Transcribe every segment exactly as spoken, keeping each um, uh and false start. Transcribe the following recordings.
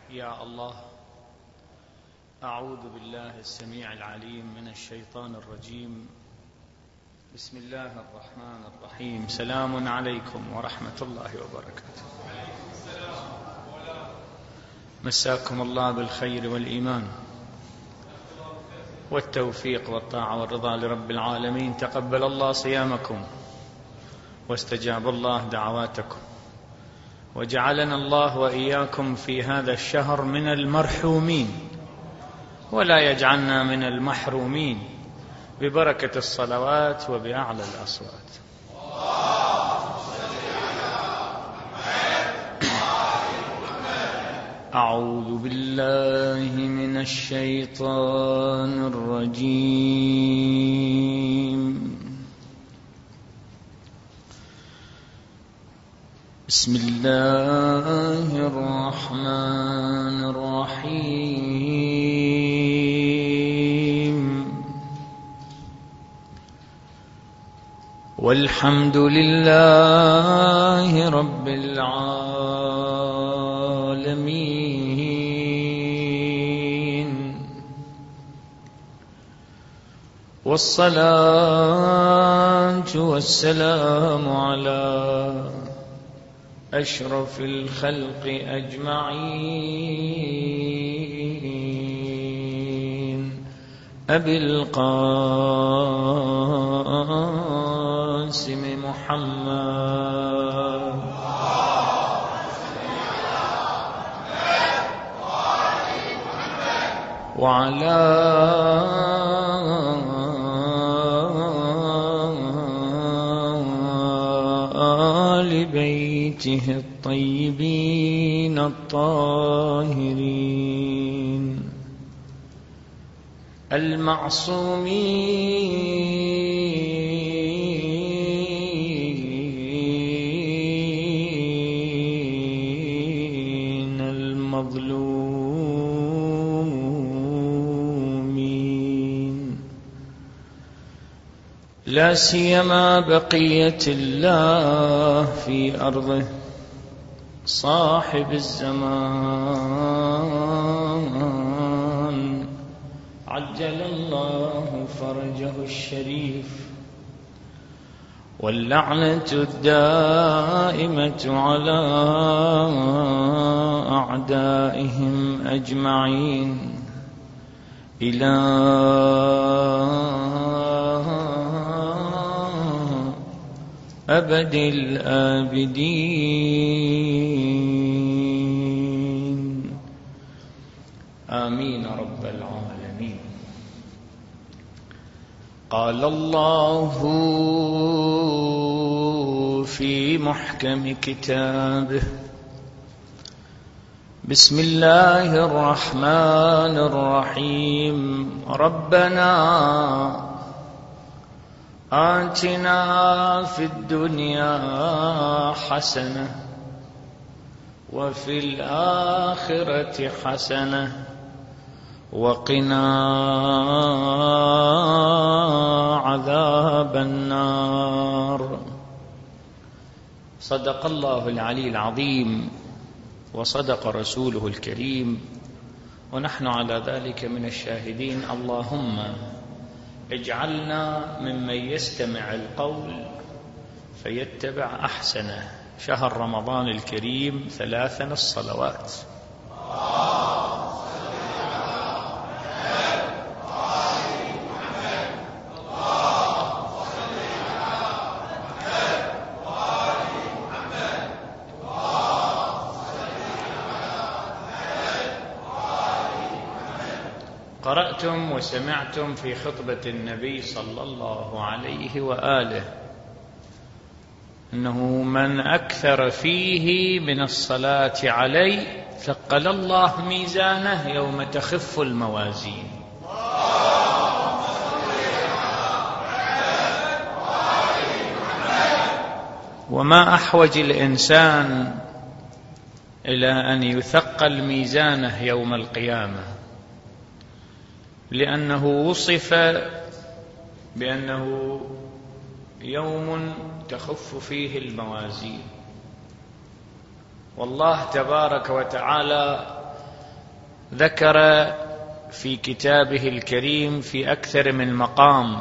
يا الله، أعوذ بالله السميع العليم من الشيطان الرجيم. بسم الله الرحمن الرحيم. سلام عليكم ورحمة الله وبركاته. مساكم الله بالخير والإيمان والتوفيق والطاعة والرضا لرب العالمين. تقبل الله صيامكم واستجاب الله دعواتكم، وجعلنا الله وإياكم في هذا الشهر من المرحومين، ولا يجعلنا من المحرومين، ببركة الصلوات وبأعلى الأصوات. أعوذ بالله من الشيطان الرجيم. بسم الله الرحمن الرحيم. والحمد لله رب العالمين، والصلاة والسلام على أشرف الخلق أجمعين، أبي القاسم محمد وعلى آل بيته الطيبين الطاهرين المعصومين المظلومين، لا سيما بقية الله في أرضه، صاحب الزمان عجل الله فرجه الشريف، واللعنة الدائمة على أعدائهم أجمعين إلى أبد الآبدين، آمين رب العالمين. قال الله في محكم كتابه: بسم الله الرحمن الرحيم. ربنا آتنا في الدنيا حسنة وفي الآخرة حسنة وقنا عذاب النار. صدق الله العلي العظيم وصدق رسوله الكريم، ونحن على ذلك من الشاهدين. اللهم اجعلنا ممن يستمع القول فيتبع أحسنه. شهر رمضان الكريم ثلاثا الصلوات. قرأتم وسمعتم في خطبة النبي صلى الله عليه وآله أنه من أكثر فيه من الصلاة علي ثقل الله ميزانه يوم تخف الموازين. وما أحوج الإنسان إلى أن يثقل ميزانه يوم القيامة، لأنه وصف بأنه يوم تخف فيه الموازين، والله تبارك وتعالى ذكر في كتابه الكريم في أكثر من مقام،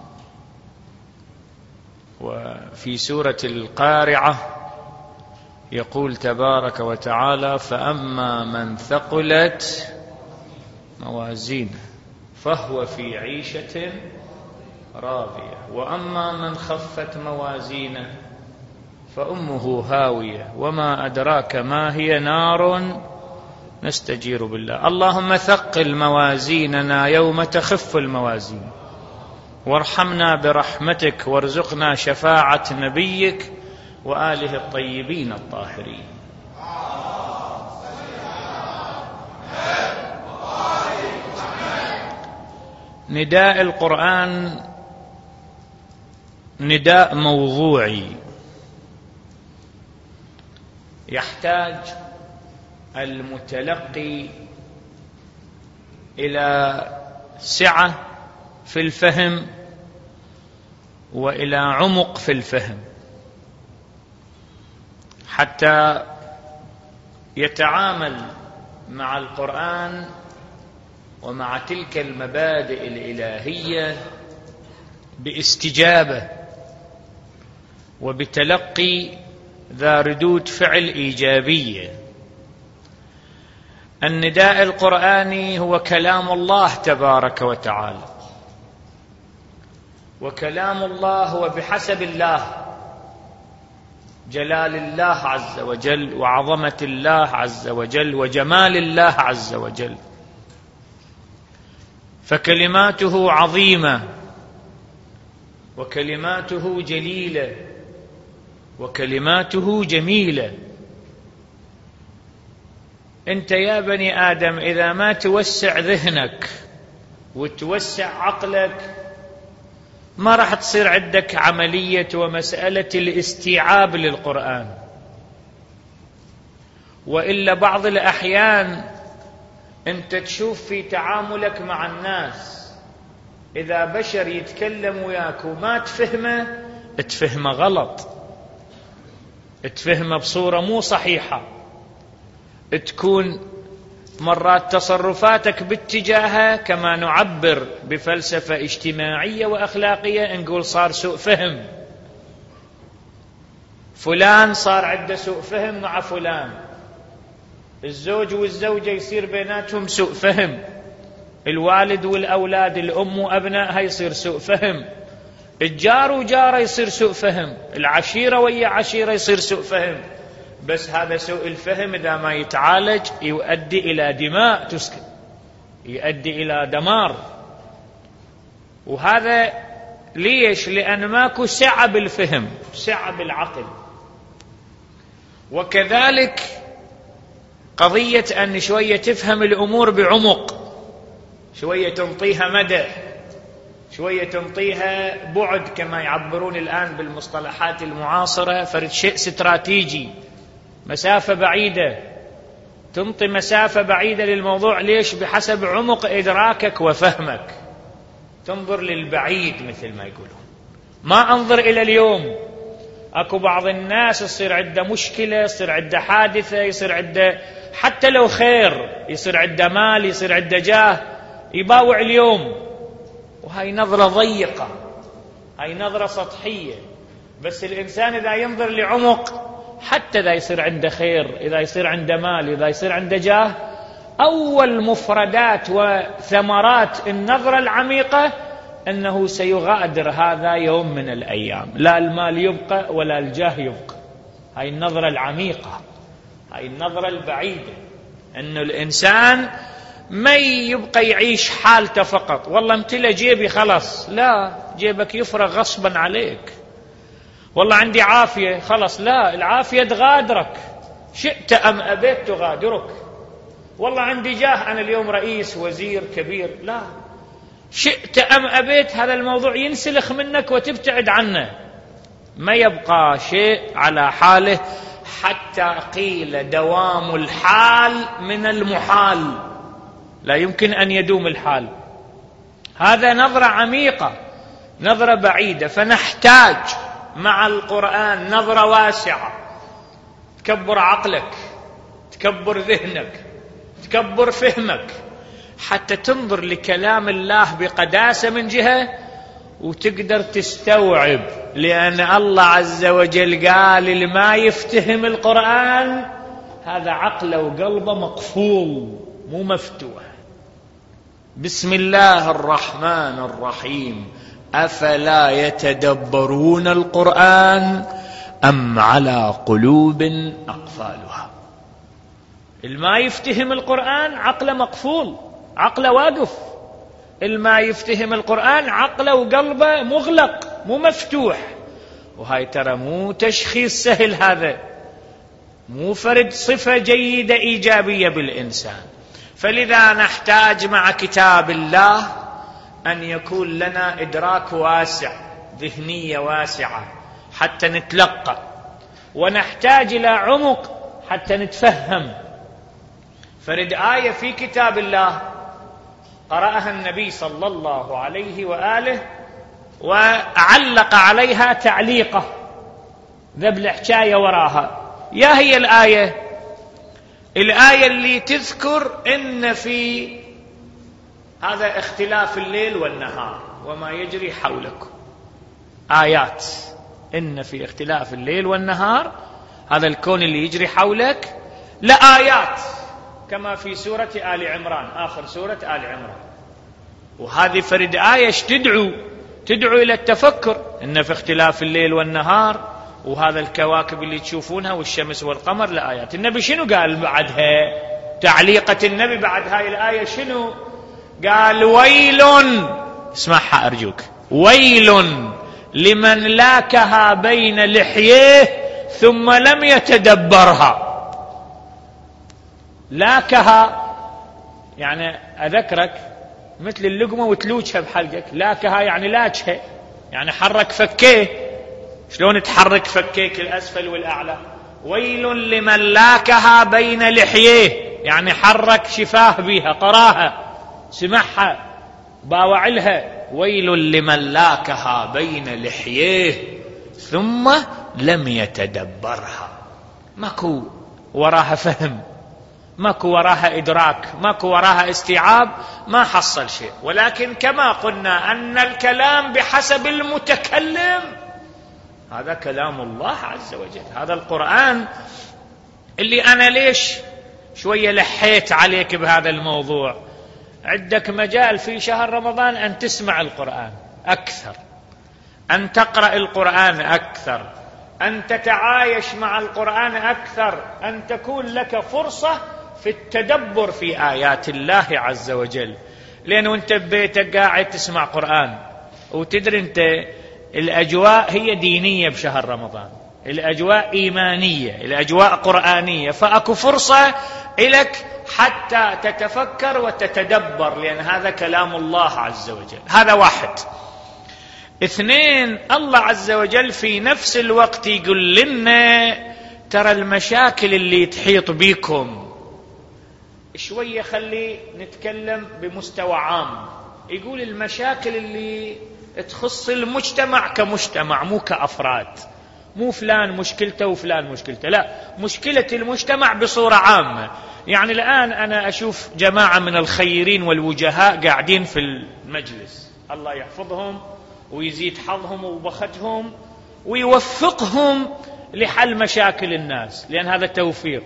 وفي سورة القارعة يقول تبارك وتعالى: فأما من ثقلت موازينه فهو في عيشة راضية، وأما من خفت موازينه فأمه هاوية وما أدراك ما هي، نار نستجير بالله. اللهم ثقل موازيننا يوم تخف الموازين، وارحمنا برحمتك، وارزقنا شفاعة نبيك وآله الطيبين الطاهرين. نداء القرآن نداء موضوعي، يحتاج المتلقي إلى سعة في الفهم وإلى عمق في الفهم حتى يتعامل مع القرآن ومع تلك المبادئ الإلهية باستجابة وبتلقي ذا ردود فعل إيجابية. النداء القرآني هو كلام الله تبارك وتعالى، وكلام الله هو بحسب الله، جلال الله عز وجل وعظمة الله عز وجل وجمال الله عز وجل، فكلماته عظيمة وكلماته جليلة وكلماته جميلة. أنت يا بني آدم إذا ما توسع ذهنك وتوسع عقلك ما راح تصير عندك عملية ومسألة الاستيعاب للقرآن. وإلا بعض الأحيان أنت تشوف في تعاملك مع الناس إذا بشر يتكلم وياك وما تفهمه، تفهمه غلط، تفهمه بصورة مو صحيحة، تكون مرات تصرفاتك باتجاهه كما نعبر بفلسفة اجتماعية وأخلاقية نقول صار سوء فهم، فلان صار عنده سوء فهم مع فلان، الزوج والزوجة يصير بيناتهم سوء فهم، الوالد والأولاد، الأم وأبنائها يصير سوء فهم، الجار وجاره يصير سوء فهم، العشيرة ويا عشيرة يصير سوء فهم. بس هذا سوء الفهم إذا ما يتعالج يؤدي إلى دماء تسكن، يؤدي إلى دمار. وهذا ليش؟ لأن ماكو سعة بالفهم، سعة بالعقل. وكذلك قضية أن شوية تفهم الأمور بعمق، شوية تنطيها مدى، شوية تنطيها بعد، كما يعبرون الآن بالمصطلحات المعاصرة فرد شيء استراتيجي، مسافة بعيدة، تنطي مسافة بعيدة للموضوع. ليش؟ بحسب عمق إدراكك وفهمك، تنظر للبعيد مثل ما يقولون، ما أنظر إلى اليوم. أكو بعض الناس يصير عنده مشكلة، يصير عنده حادثة، يصير عنده حتى لو خير، يصير عنده مال، يصير عنده جاه، يباوع اليوم، وهي نظرة ضيقة، هي نظرة سطحية. بس الإنسان إذا ينظر لعمق، حتى إذا يصير عنده خير، إذا يصير عنده مال، إذا يصير عنده جاه، أول مفردات وثمرات النظرة العميقة أنه سيغادر هذا يوم من الأيام، لا المال يبقى ولا الجاه يبقى. هاي النظرة العميقة، هاي النظرة البعيدة، أنه الإنسان ما يبقى يعيش حالته فقط، والله امتلى جيبي خلاص، لا، جيبك يفرغ غصبا عليك. والله عندي عافية خلاص، لا، العافية تغادرك، شئت أم أبيت تغادرك. والله عندي جاه، أنا اليوم رئيس وزير كبير، لا، شئت أم أبيت هذا الموضوع ينسلخ منك وتبتعد عنه، ما يبقى شيء على حاله، حتى قيل دوام الحال من المحال، لا يمكن أن يدوم الحال. هذا نظرة عميقة، نظرة بعيدة. فنحتاج مع القرآن نظرة واسعة، تكبر عقلك، تكبر ذهنك، تكبر فهمك حتى تنظر لكلام الله بقداسة من جهة وتقدر تستوعب، لأن الله عز وجل قال اللي ما يفتهم القرآن هذا عقله وقلبه مقفول مو مفتوح. بسم الله الرحمن الرحيم أفلا يتدبرون القرآن أم على قلوب أقفالها. الما يفتهم القرآن عقله مقفول، عقله واقف. الما يفتهم القرآن عقله وقلبه مغلق مو مفتوح. وهاي ترى مو تشخيص سهل، هذا مو فرد صفة جيدة إيجابية بالإنسان. فلذا نحتاج مع كتاب الله أن يكون لنا إدراك واسع، ذهنية واسعة حتى نتلقى، ونحتاج إلى عمق حتى نتفهم. فرد آية في كتاب الله قرأها النبي صلى الله عليه وآله وعلق عليها تعليقة ذبل حكاية وراها. يا هي الآية الآية اللي تذكر إن في هذا اختلاف الليل والنهار وما يجري حولكم. آيات إن في اختلاف الليل والنهار، هذا الكون اللي يجري حولك لآيات كما في سورة آل عمران، آخر سورة آل عمران. وهذه فرد آية تدعو تدعو إلى التفكر إن في اختلاف الليل والنهار وهذا الكواكب اللي تشوفونها والشمس والقمر لآيات. النبي شنو قال بعدها؟ تعليقة النبي بعد هاي الآية شنو قال؟ ويل، اسمعها أرجوك، ويل لمن لاكها بين لحيه ثم لم يتدبرها. لاكها يعني أذكرك مثل اللقمة وتلوجها بحلقك، لاكها يعني لاجها، يعني حرك فكيه. شلون تحرك فكيك الأسفل والأعلى؟ ويل لمن لاكها بين لحيه، يعني حرك شفاه بيها، قراها، سمعها، باوعلها. ويل لمن لاكها بين لحيه ثم لم يتدبرها. ماكو وراها فهم، ماكو وراها إدراك، ماكو وراها استيعاب، ما حصل شيء. ولكن كما قلنا أن الكلام بحسب المتكلم هذا كلام الله عز وجل. هذا القرآن اللي أنا ليش شوية لحيت عليك بهذا الموضوع. عندك مجال في شهر رمضان أن تسمع القرآن أكثر، أن تقرأ القرآن أكثر، أن تتعايش مع القرآن أكثر، أن تكون لك فرصة في التدبر في آيات الله عز وجل. لأنه أنت ببيتك قاعد تسمع قرآن وتدري أنت الأجواء هي دينية بشهر رمضان، الأجواء إيمانية، الأجواء قرآنية، فأكو فرصة لك حتى تتفكر وتتدبر، لأن هذا كلام الله عز وجل. هذا واحد. اثنين، الله عز وجل في نفس الوقت يقول لنا ترى المشاكل اللي تحيط بكم شوية، خلي نتكلم بمستوى عام. يقول المشاكل اللي تخص المجتمع كمجتمع، مو كأفراد، مو فلان مشكلته وفلان مشكلته، لا، مشكلة المجتمع بصورة عامة. يعني الآن أنا أشوف جماعة من الخيرين والوجهاء قاعدين في المجلس، الله يحفظهم ويزيد حظهم وبختهم ويوفقهم لحل مشاكل الناس، لأن هذا توفيق.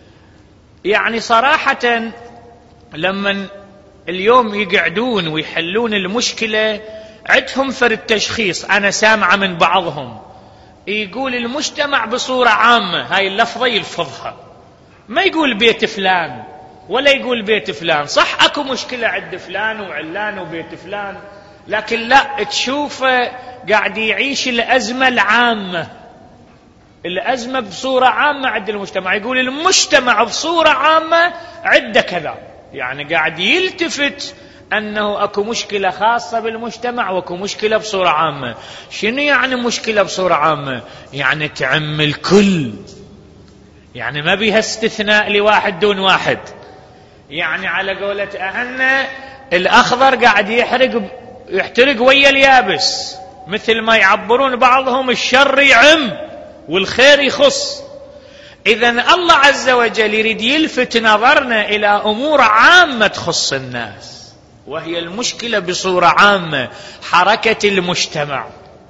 يعني صراحة لما اليوم يقعدون ويحلون المشكلة عندهم فرد تشخيص. أنا سامعة من بعضهم يقول المجتمع بصورة عامة، هاي اللفظة يلفظها، ما يقول بيت فلان ولا يقول بيت فلان. صح أكو مشكلة عند فلان وعلان وبيت فلان، لكن لا تشوفه قاعد يعيش الأزمة العامة، الأزمة بصورة عامة عند المجتمع. يقول المجتمع بصورة عامة عنده كذا، يعني قاعد يلتفت أنه أكو مشكلة خاصة بالمجتمع وأكو مشكلة بصورة عامة. شنو يعني مشكلة بصورة عامة؟ يعني تعم الكل، يعني ما بيها استثناء لواحد دون واحد. يعني على قولة أن الأخضر قاعد يحرق يحترق ويا اليابس، مثل ما يعبرون بعضهم الشر يعم والخير يخص. إذن الله عز وجل يريد يلفت نظرنا إلى أمور عامة تخص الناس، وهي المشكلة بصورة عامة، حركة المجتمع،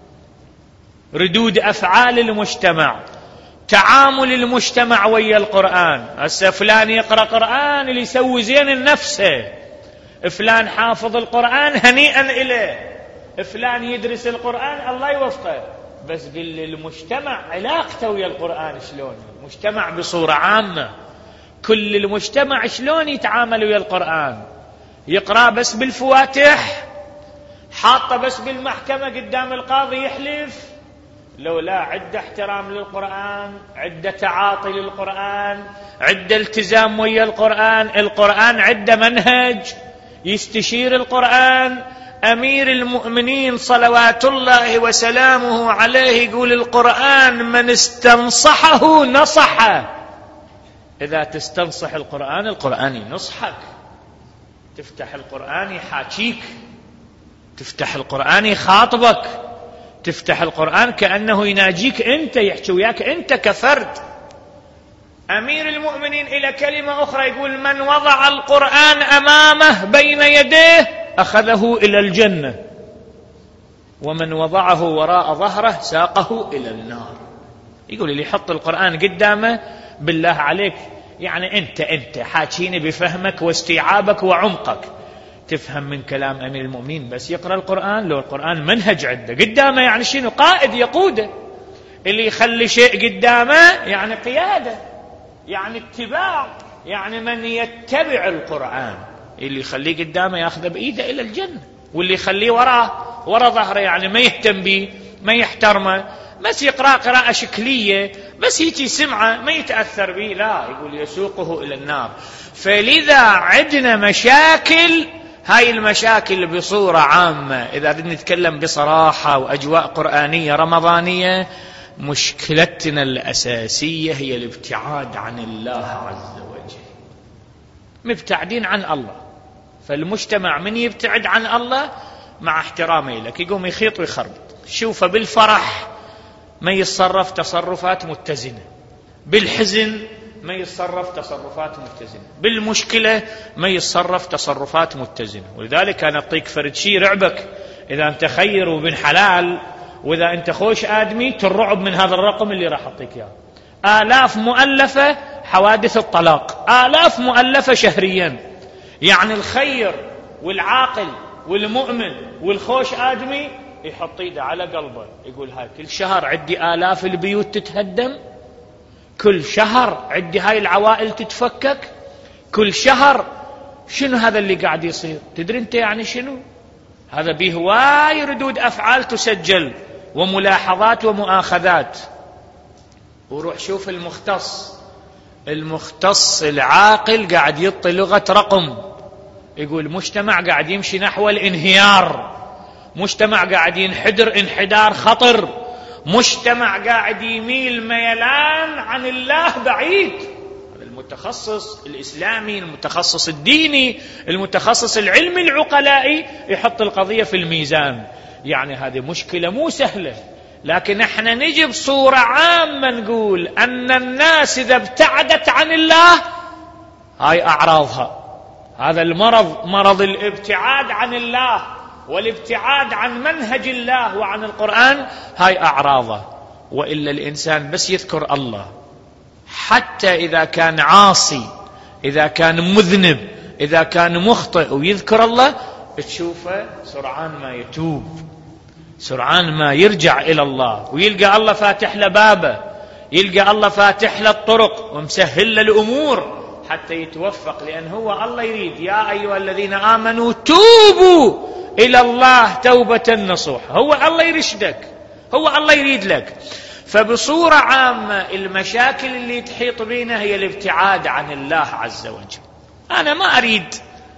ردود أفعال المجتمع، تعامل المجتمع ويا القرآن. هسه فلان يقرأ قرآن اللي يسوي زين لنفسه، فلان حافظ القرآن هنيئا إليه، فلان يدرس القرآن الله يوفقه. بس بالمجتمع علاقته ويا القرآن شلون؟ المجتمع بصورة عامة، كل المجتمع شلون يتعامل ويا القرآن؟ يقرأ بس بالفواتح، حاطه بس بالمحكمة قدام القاضي يحلف؟ لو لا، عدة احترام للقرآن، عدة تعاطي للقرآن، عدة التزام ويا القرآن. القرآن عدة منهج، يستشير القرآن. أمير المؤمنين صلوات الله وسلامه عليه يقول القرآن من استنصحه نصحه. إذا تستنصح القرآن، القرآن ينصحك. تفتح القرآن يحاكيك، تفتح القرآن يخاطبك، تفتح القرآن كأنه يناجيك أنت، يحكي وياك أنت كفرد. أمير المؤمنين إلى كلمة أخرى يقول من وضع القرآن أمامه بين يديه أخذه إلى الجنة، ومن وضعه وراء ظهره ساقه إلى النار. يقول اللي يحط القرآن قدامه بالله عليك، يعني أنت أنت حاكيني بفهمك واستيعابك وعمقك، تفهم من كلام أمير المؤمنين بس يقرأ القرآن. لو القرآن منهج عنده قدامه، يعني شنو؟ قائد يقوده. اللي يخلي شيء قدامه يعني قيادة، يعني اتباع، يعني من يتبع القرآن. اللي يخليه قدامه ياخذه بإيده إلى الجنة، واللي يخليه وراه ورا ظهره يعني ما يهتم به، ما يحترمه، بس يقرأ قراءة شكلية، بس يجي سمعه ما يتأثر به، لا، يقول يسوقه إلى النار. فلذا عندنا مشاكل، هاي المشاكل بصورة عامة إذا بدنا نتكلم بصراحة وأجواء قرآنية رمضانية، مشكلتنا الأساسية هي الابتعاد عن الله عز وجل. مبتعدين عن الله. فالمجتمع من يبتعد عن الله مع احترامه لك يقوم يخيط ويخربط. شوفه بالفرح ما يتصرف تصرفات متزنة، بالحزن ما يتصرف تصرفات متزنة، بالمشكلة ما يتصرف تصرفات متزنة. ولذلك أنا أعطيك فرد شيء رعبك، إذا أنت خير وبن حلال، وإذا أنت خوش آدمي ترعب من هذا الرقم اللي راح أعطيك إياه. آلاف مؤلفة حوادث الطلاق، آلاف مؤلفة شهريا. يعني الخير والعاقل والمؤمن والخوش آدمي يحط ايده على قلبه يقول هاي كل شهر عندي آلاف البيوت تتهدم، كل شهر عندي هاي العوائل تتفكك، كل شهر شنو هذا اللي قاعد يصير؟ تدري انت يعني شنو؟ هذا به هواي ردود أفعال تسجل وملاحظات ومؤاخذات. وروح شوف المختص، المختص العاقل قاعد يطي لغة رقم، يقول مجتمع قاعد يمشي نحو الانهيار، مجتمع قاعد ينحدر انحدار خطر، مجتمع قاعد يميل ميلان عن الله بعيد. هذا المتخصص الإسلامي، المتخصص الديني، المتخصص العلمي العقلائي يحط القضية في الميزان. يعني هذه مشكلة مو سهلة، لكن احنا نجي بصورة عامة نقول أن الناس إذا ابتعدت عن الله هاي أعراضها. هذا المرض، مرض الابتعاد عن الله والابتعاد عن منهج الله وعن القرآن، هاي أعراضه. وإلا الإنسان بس يذكر الله، حتى إذا كان عاصي، إذا كان مذنب، إذا كان مخطئ ويذكر الله، تشوفه سرعان ما يتوب، سرعان ما يرجع إلى الله، ويلقى الله فاتح له بابه، يلقى الله فاتح له الطرق ومسهل له الأمور حتى يتوفق. لأن هو الله يريد يا أيها الذين آمنوا توبوا إلى الله توبة نصوح. هو الله يرشدك، هو الله يريد لك. فبصورة عامة المشاكل اللي تحيط بينا هي الابتعاد عن الله عز وجل. أنا ما أريد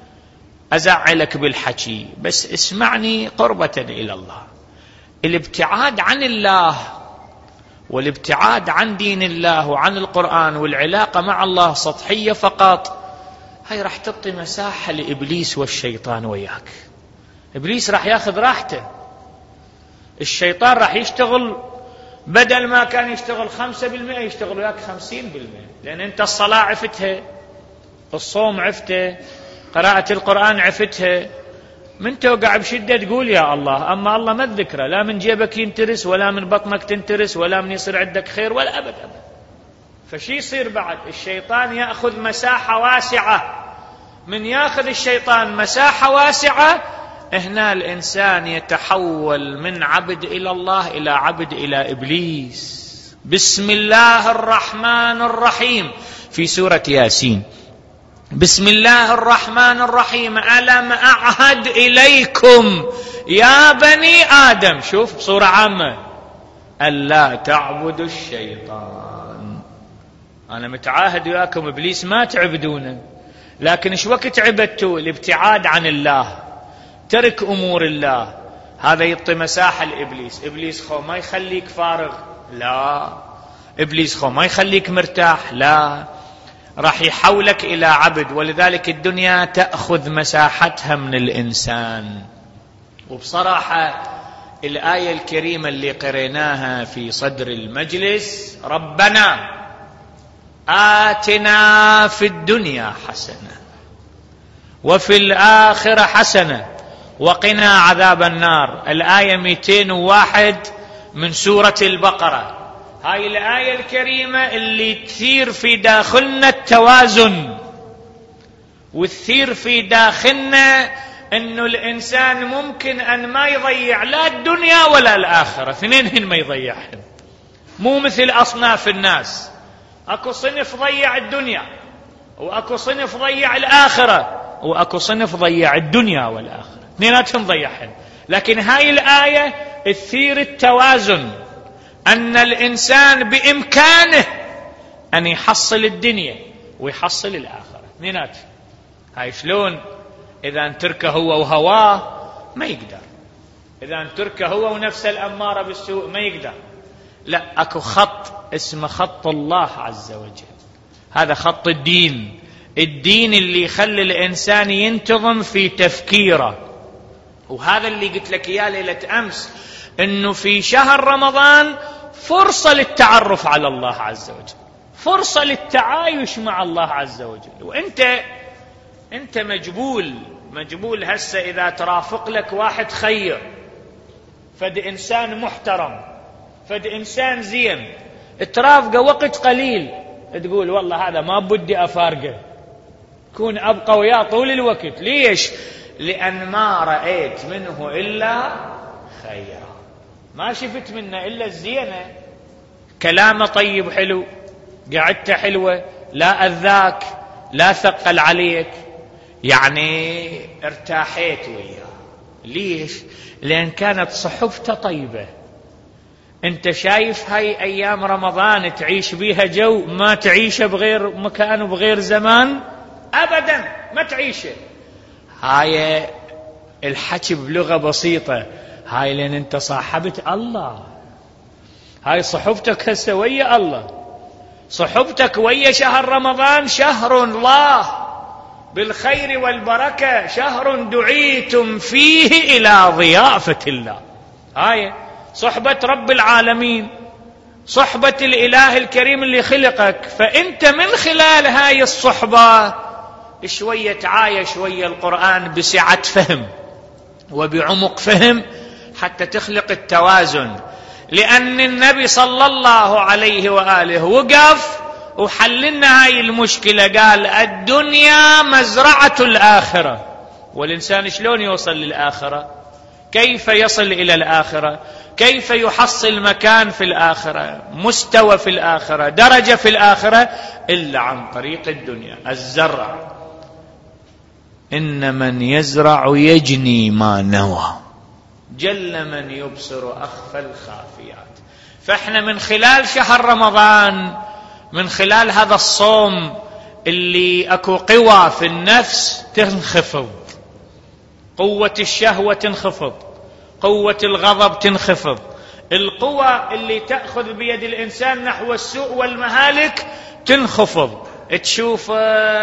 أزعلك بالحكي، بس اسمعني قربة إلى الله. الابتعاد عن الله والابتعاد عن دين الله وعن القرآن والعلاقة مع الله سطحية فقط، هاي راح تعطي مساحة لإبليس والشيطان وياك. إبليس راح ياخذ راحته، الشيطان راح يشتغل بدل ما كان يشتغل خمسة بالمئة يشتغل وياك خمسين بالمئة، لأن أنت الصلاة عفتها، الصوم عفته، قراءة القرآن عفتها، من توقع بشدة تقول يا الله، أما الله ما تذكره، لا من جيبك ينترس ولا من بطنك تنترس ولا من يصير عندك خير ولا أبد أبد. فشي يصير بعد؟ الشيطان يأخذ مساحة واسعة. من يأخذ الشيطان مساحة واسعة، هنا الإنسان يتحول من عبد إلى الله إلى عبد إلى إبليس. بسم الله الرحمن الرحيم في سورة ياسين، بسم الله الرحمن الرحيم، ألم أعهد إليكم يا بني آدم، شوف بصورة عامة، ألا تعبدوا الشيطان. أنا متعاهد وياكم إبليس ما تعبدونه، لكن إيش وقت عبدتوا؟ الابتعاد عن الله، ترك أمور الله، هذا يعطي مساحة لإبليس. إبليس خو ما يخليك فارغ، لا. إبليس خو ما يخليك مرتاح، لا، راح يحولك إلى عبد. ولذلك الدنيا تأخذ مساحتها من الإنسان. وبصراحة الآية الكريمة اللي قريناها في صدر المجلس، ربنا آتنا في الدنيا حسنة وفي الآخرة حسنة وقنا عذاب النار، الآية مئتين وواحد من سورة البقرة. هاي الآية الكريمة اللي تثير في داخلنا التوازن، وتثير في داخلنا أنه الإنسان ممكن أن ما يضيع لا الدنيا ولا الآخرة، اثنينهن ما يضيعهن. مو مثل أصناف الناس، أكو صنف ضيع الدنيا، وأكو صنف ضيع الآخرة، وأكو صنف ضيع الدنيا والآخرة، اثنيناتهم ضيعهن. لكن هاي الآية تثير التوازن، أن الإنسان بإمكانه أن يحصل الدنيا ويحصل الآخرة، اثنيناتهم. هاي شلون؟ إذا تركه هو وهواه ما يقدر، إذا تركه هو ونفس الأمارة بالسوء ما يقدر. لا، أكو خط اسمه خط الله عز وجل، هذا خط الدين، الدين اللي يخلي الإنسان ينتظم في تفكيره. وهذا اللي قلت لك إياه ليلة أمس، إنه في شهر رمضان فرصة للتعرف على الله عز وجل، فرصة للتعايش مع الله عز وجل. وأنت أنت مجبول مجبول هسه إذا ترافق لك واحد خير، فد إنسان محترم، فد إنسان زين، ترافقه وقت قليل تقول والله هذا ما بدي أفارقه، كون أبقى وياه طول الوقت. ليش؟ لأن ما رأيت منه إلا خيرا، ما شفت منه إلا الزينة، كلامه طيب حلو، قعدته حلوة، لا أذاك، لا ثقل عليك، يعني ارتاحيت وياه. ليش؟ لأن كانت صحبته طيبة. انت شايف هاي أيام رمضان تعيش بيها جو ما تعيشه بغير مكان وبغير زمان أبدا، ما تعيشه. هاي الحكي بلغة بسيطة، هاي لأن انت صاحبت الله، هاي صحبتك هسه ويا الله، صحبتك ويا شهر رمضان، شهر الله بالخير والبركة، شهر دعيتم فيه إلى ضيافة الله. هاي صحبة رب العالمين، صحبة الإله الكريم اللي خلقك. فأنت من خلال هاي الصحبة شوية تعايش ويا القرآن بسعة فهم وبعمق فهم، حتى تخلق التوازن. لأن النبي صلى الله عليه وآله وقف وحللنا هاي المشكلة، قال الدنيا مزرعة الآخرة. والإنسان شلون يوصل للآخرة؟ كيف يصل إلى الآخرة؟ كيف يحصل مكان في الآخرة، مستوى في الآخرة، درجة في الآخرة؟ إلا عن طريق الدنيا. الزرع إن من يزرع يجني ما نوى، جل من يبصر أخفى الخافيات. فإحنا من خلال شهر رمضان، من خلال هذا الصوم اللي أكو قوى في النفس تنخفض، قوة الشهوة تنخفض، قوة الغضب تنخفض، القوة اللي تأخذ بيد الإنسان نحو السوء والمهالك تنخفض. تشوف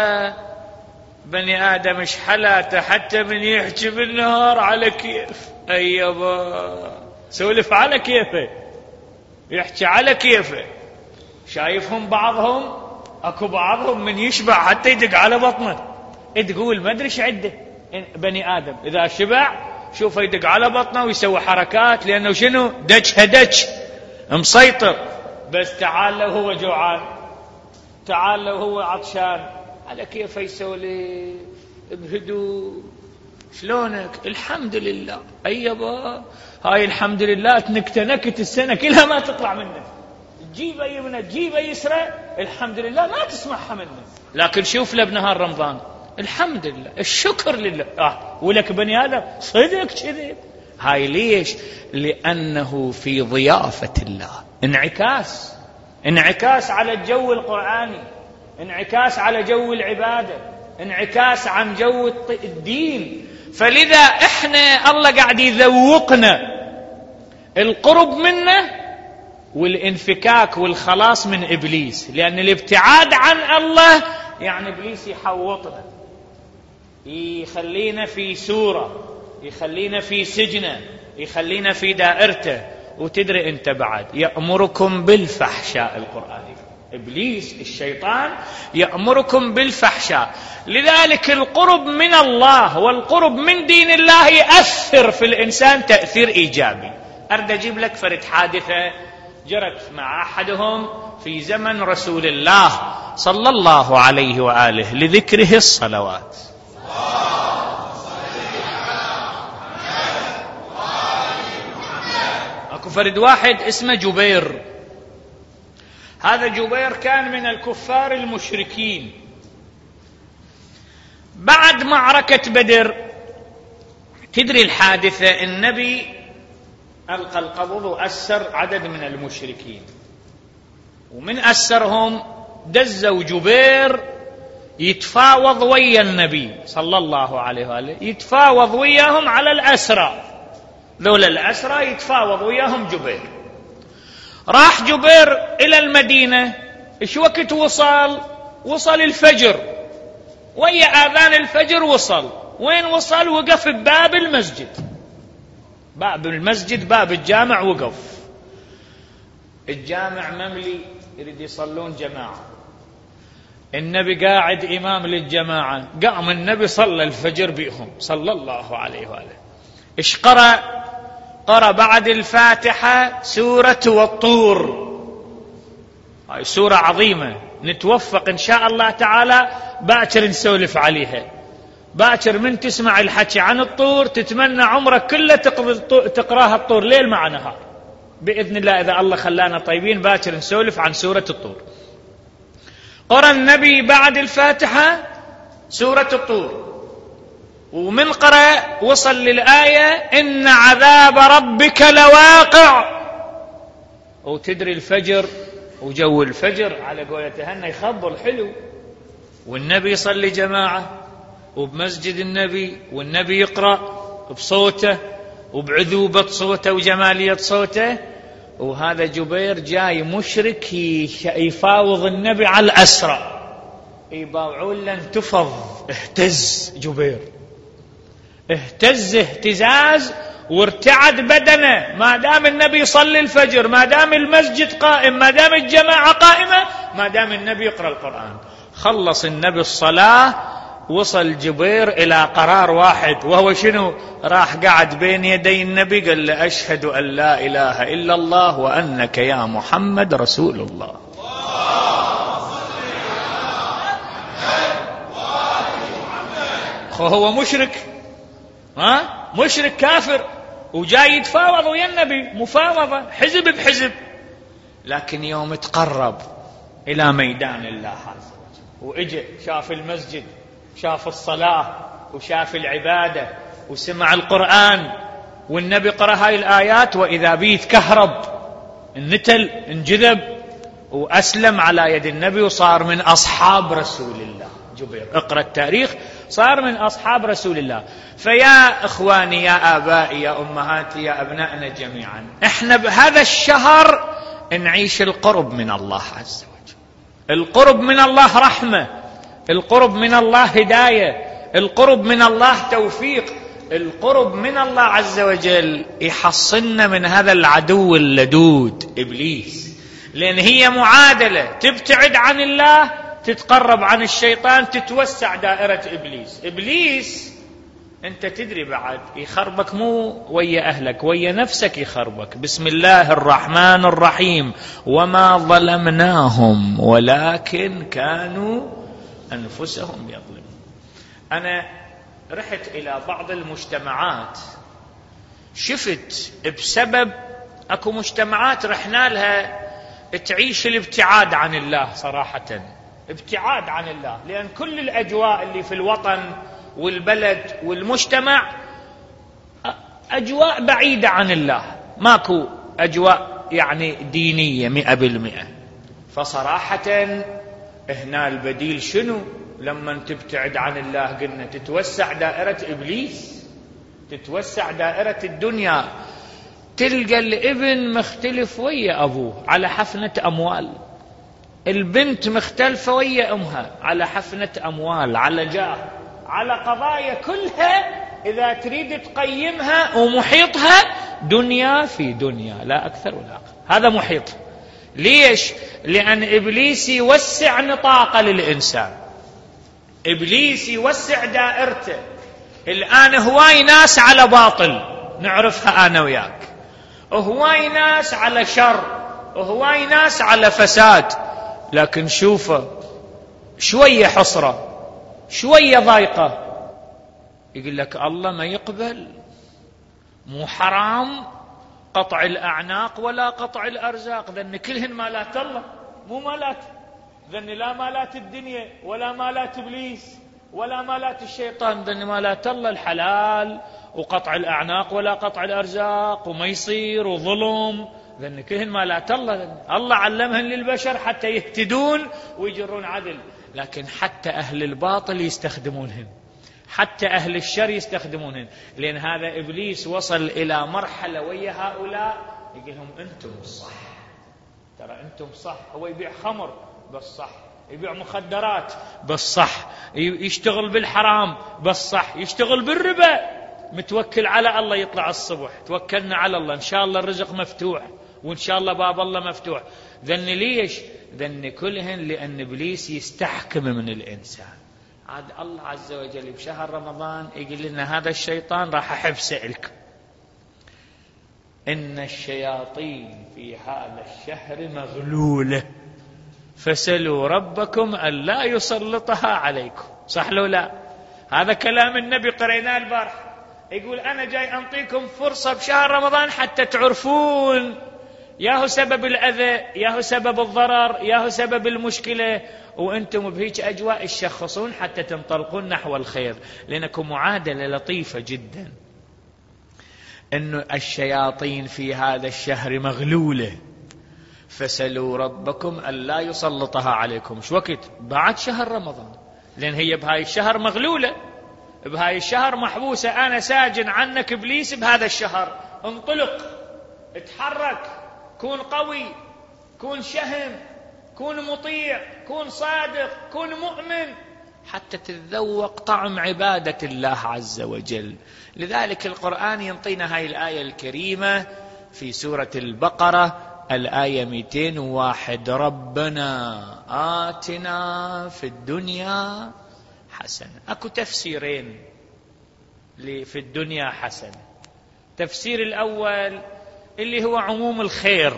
بني آدم إيش حلاته، حتى من يحكي بالنهار على كيف، أيبا سولف على كيفه، يحكي على كيفه. شايفهم بعضهم اكو بعضهم من يشبع حتى يدق على بطنه، تقول ما ادري ايش عده بني ادم اذا شبع شوفه يدق على بطنه ويسوي حركات، لانه شنو؟ دج هدج مسيطر. بس تعال لو هو جوعان، تعال لو هو عطشان، على كيف يسولف بهدوء. شلونك؟ الحمد لله. ايبا هاي الحمد لله تنكتنكت السنه كلها ما تطلع منه، تجيب اي منه تجيب اي يسرى الحمد لله ما تسمعها منه. لكن شوف له بنهار رمضان الحمد لله الشكر لله، اه ولك بني ادم صدق كذب. هاي ليش؟ لانه في ضيافه الله. انعكاس انعكاس على الجو القرآني، انعكاس على جو العبادة، انعكاس عن جو الدين. فلذا احنا الله قاعد يذوقنا القرب منه والانفكاك والخلاص من إبليس، لأن الابتعاد عن الله يعني إبليس يحوطنا، يخلينا في سورة، يخلينا في سجنة، يخلينا في دائرته. وتدري انت بعد يأمركم بالفحشاء، القرآن إبليس الشيطان يأمركم بالفحشاء. لذلك القرب من الله والقرب من دين الله يأثر في الإنسان تأثير إيجابي. أرد أجيب لك فرد حادثة جرت مع أحدهم في زمن رسول الله صلى الله عليه وآله لذكره الصلوات. أكو فرد واحد اسمه جبير. هذا جبير كان من الكفار المشركين. بعد معركة بدر تدري الحادثة، النبي ألقى القبض وأسر عدد من المشركين، ومن أسرهم دزوا جبير يتفاوض ويا النبي صلى الله عليه وآله، يتفاوض وياهم على الأسرى. ذولا الأسرى يتفاوض وياهم جبير. راح جبير إلى المدينة. إيش وقت وصل؟ وصل الفجر، ويا آذان الفجر وصل. وين وصل؟ وقف بباب المسجد، باب المسجد باب الجامع وقف. الجامع مملي يريد يصلون جماعة، النبي قاعد إمام للجماعة. قام النبي صلى الفجر بهم صلى الله عليه وآله. إيش قرأ؟ قرأ بعد الفاتحة سورة والطور. هاي سورة عظيمة نتوفق إن شاء الله تعالى باكر نسولف عليها. باكر من تسمع الحكي عن الطور تتمنى عمرك كله تقراها الطور ليل مع نهار بإذن الله، إذا الله خلانا طيبين باكر نسولف عن سورة الطور. قرأ النبي بعد الفاتحة سورة الطور، ومن قرأ وصل للآية إن عذاب ربك لواقع. وتدري الفجر وجو الفجر على قولتهن يخبر حلو، والنبي يصلي جماعة وبمسجد النبي، والنبي يقرأ بصوته وبعذوبة صوته وجمالية صوته. وهذا جبير جاي مشرك يفاوض النبي على الأسرى، يباوعون له انتفض. اهتز جبير، اهتز اهتزاز وارتعد بدنه. ما دام النبي يصلي الفجر، ما دام المسجد قائم، ما دام الجماعة قائمة، ما دام النبي يقرأ القرآن. خلص النبي الصلاة، وصل جبير إلى قرار واحد، وهو شنو؟ راح قعد بين يدي النبي قال له أشهد أن لا إله إلا الله وأنك يا محمد رسول الله. هو مشرك، ها مشرك كافر وجاي يتفاوض ويا النبي مفاوضة حزب بحزب. لكن يوم تقرب إلى ميدان الله عز وجل وإجى شاف المسجد، شاف الصلاة وشاف العبادة وسمع القرآن، والنبي قرأ هاي الآيات، وإذا بيه تكهرب النتل انجذب وأسلم على يد النبي وصار من أصحاب رسول الله. جبير اقرأ التاريخ، صار من أصحاب رسول الله. فيا إخواني يا آبائي يا أمهاتي يا أبنائنا جميعا، إحنا بهذا الشهر نعيش القرب من الله عز وجل. القرب من الله رحمة، القرب من الله هداية، القرب من الله توفيق. القرب من الله عز وجل يحصلنا من هذا العدو اللدود إبليس، لأن هي معادلة، تبتعد عن الله تتقرب عن الشيطان، تتوسع دائرة إبليس. إبليس أنت تدري بعد يخربك مو ويا أهلك، ويا نفسك يخربك. بسم الله الرحمن الرحيم: وما ظلمناهم ولكن كانوا أنفسهم يظلمون. أنا رحت إلى بعض المجتمعات، شفت بسبب أكو مجتمعات رحنا لها تعيش الابتعاد عن الله، صراحة ابتعاد عن الله، لأن كل الأجواء اللي في الوطن والبلد والمجتمع أجواء بعيدة عن الله، ماكو أجواء يعني دينية مئة بالمئة. فصراحة هنا البديل شنو؟ لما تبتعد عن الله قلنا تتوسع دائرة إبليس، تتوسع دائرة الدنيا. تلقى الابن مختلف ويا أبوه على حفنة أموال، البنت مختلفة ويا أمها على حفنة أموال، على جاه، على قضايا كلها إذا تريد تقيمها ومحيطها دنيا في دنيا، لا أكثر ولا أقل. هذا محيط. ليش؟ لأن إبليس يوسع نطاقه للإنسان، إبليس يوسع دائرته. الآن هواي ناس على باطل نعرفها أنا وياك، هواي ناس على شر، هواي ناس على فساد، لكن شوفه شوية حصرة، شوية ضيقة، يقول لك الله ما يقبل، مو حرام قطع الأعناق ولا قطع الأرزاق، ذن كلهن مالات الله، مو مالات ذن، لا مالات الدنيا ولا مالات إبليس ولا مالات الشيطان، ذن مالات الله، الحلال وقطع الأعناق ولا قطع الأرزاق وما يصير وظلم، ذن كلهن مالات الله. الله علمهن للبشر حتى يهتدون ويجرون عدل، لكن حتى أهل الباطل يستخدمونهن، حتى أهل الشر يستخدمونهن، لأن هذا إبليس وصل إلى مرحلة ويا هؤلاء يقول لهم أنتم صح، ترى أنتم صح. هو يبيع خمر بس صح، يبيع مخدرات بس صح، يشتغل بالحرام بس صح، يشتغل بالربا، متوكل على الله، يطلع الصبح توكلنا على الله إن شاء الله الرزق مفتوح وإن شاء الله باب الله مفتوح. ذن ليش؟ ذن كلهن لأن إبليس يستحكم من الإنسان. عاد الله عز وجل بشهر رمضان يقول لنا هذا الشيطان راح أحبسه لكم، إن الشياطين في هذا الشهر مغلولة فسلوا ربكم ألا يسلطها عليكم. صح لو لا؟ هذا كلام النبي قريناه البارح، يقول أنا جاي أنطيكم فرصة بشهر رمضان حتى تعرفون ياهو سبب الأذى، ياهو سبب الضرر، ياهو سبب المشكلة، وأنتم بهيج أجواء تشخصون حتى تنطلقون نحو الخير. لأنكم معادلة لطيفة جدا، أن الشياطين في هذا الشهر مغلولة فسلوا ربكم ألا يسلطها عليكم. شو وقت؟ بعد شهر رمضان، لأن هي بهاي الشهر مغلولة، بهاي الشهر محبوسة. أنا ساجن عنك إبليس بهذا الشهر، انطلق، اتحرك، كون قوي، كون شهم، كون مطيع، كون صادق، كون مؤمن، حتى تتذوق طعم عبادة الله عز وجل. لذلك القرآن ينطينا هاي الآية الكريمة في سورة البقرة الآية مئتين وواحد: ربنا آتنا في الدنيا حسنة. أكو تفسيرين في الدنيا حسنة. تفسير الأول اللي هو عموم الخير،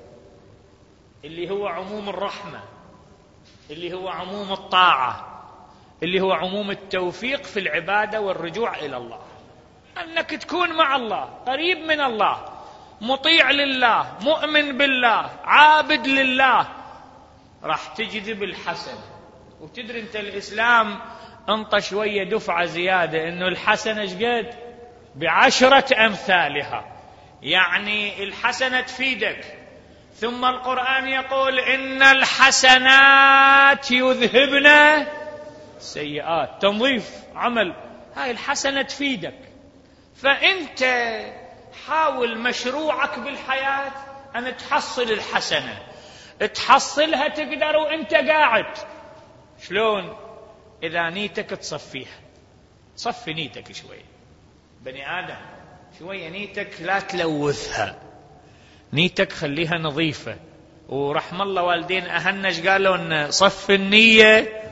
اللي هو عموم الرحمة، اللي هو عموم الطاعة، اللي هو عموم التوفيق في العبادة والرجوع إلى الله، أنك تكون مع الله، قريب من الله، مطيع لله، مؤمن بالله، عابد لله، راح تجذب الحسن. وتدري أنت الإسلام انطى شوية دفعة زيادة، إنه الحسنة شقد بعشرة أمثالها، يعني الحسنة تفيدك. ثم القرآن يقول إن الحسنات يذهبن سيئات، تنظيف عمل، هاي الحسنة تفيدك. فأنت حاول مشروعك بالحياة أن تحصل الحسنة، تحصلها تقدر وانت قاعد. شلون؟ إذا نيتك تصفيها، صفي نيتك شوي، بني آدم شوية نيتك لا تلوثها، نيتك خليها نظيفة. ورحم الله والدين أهنش قالوا أن صف النية،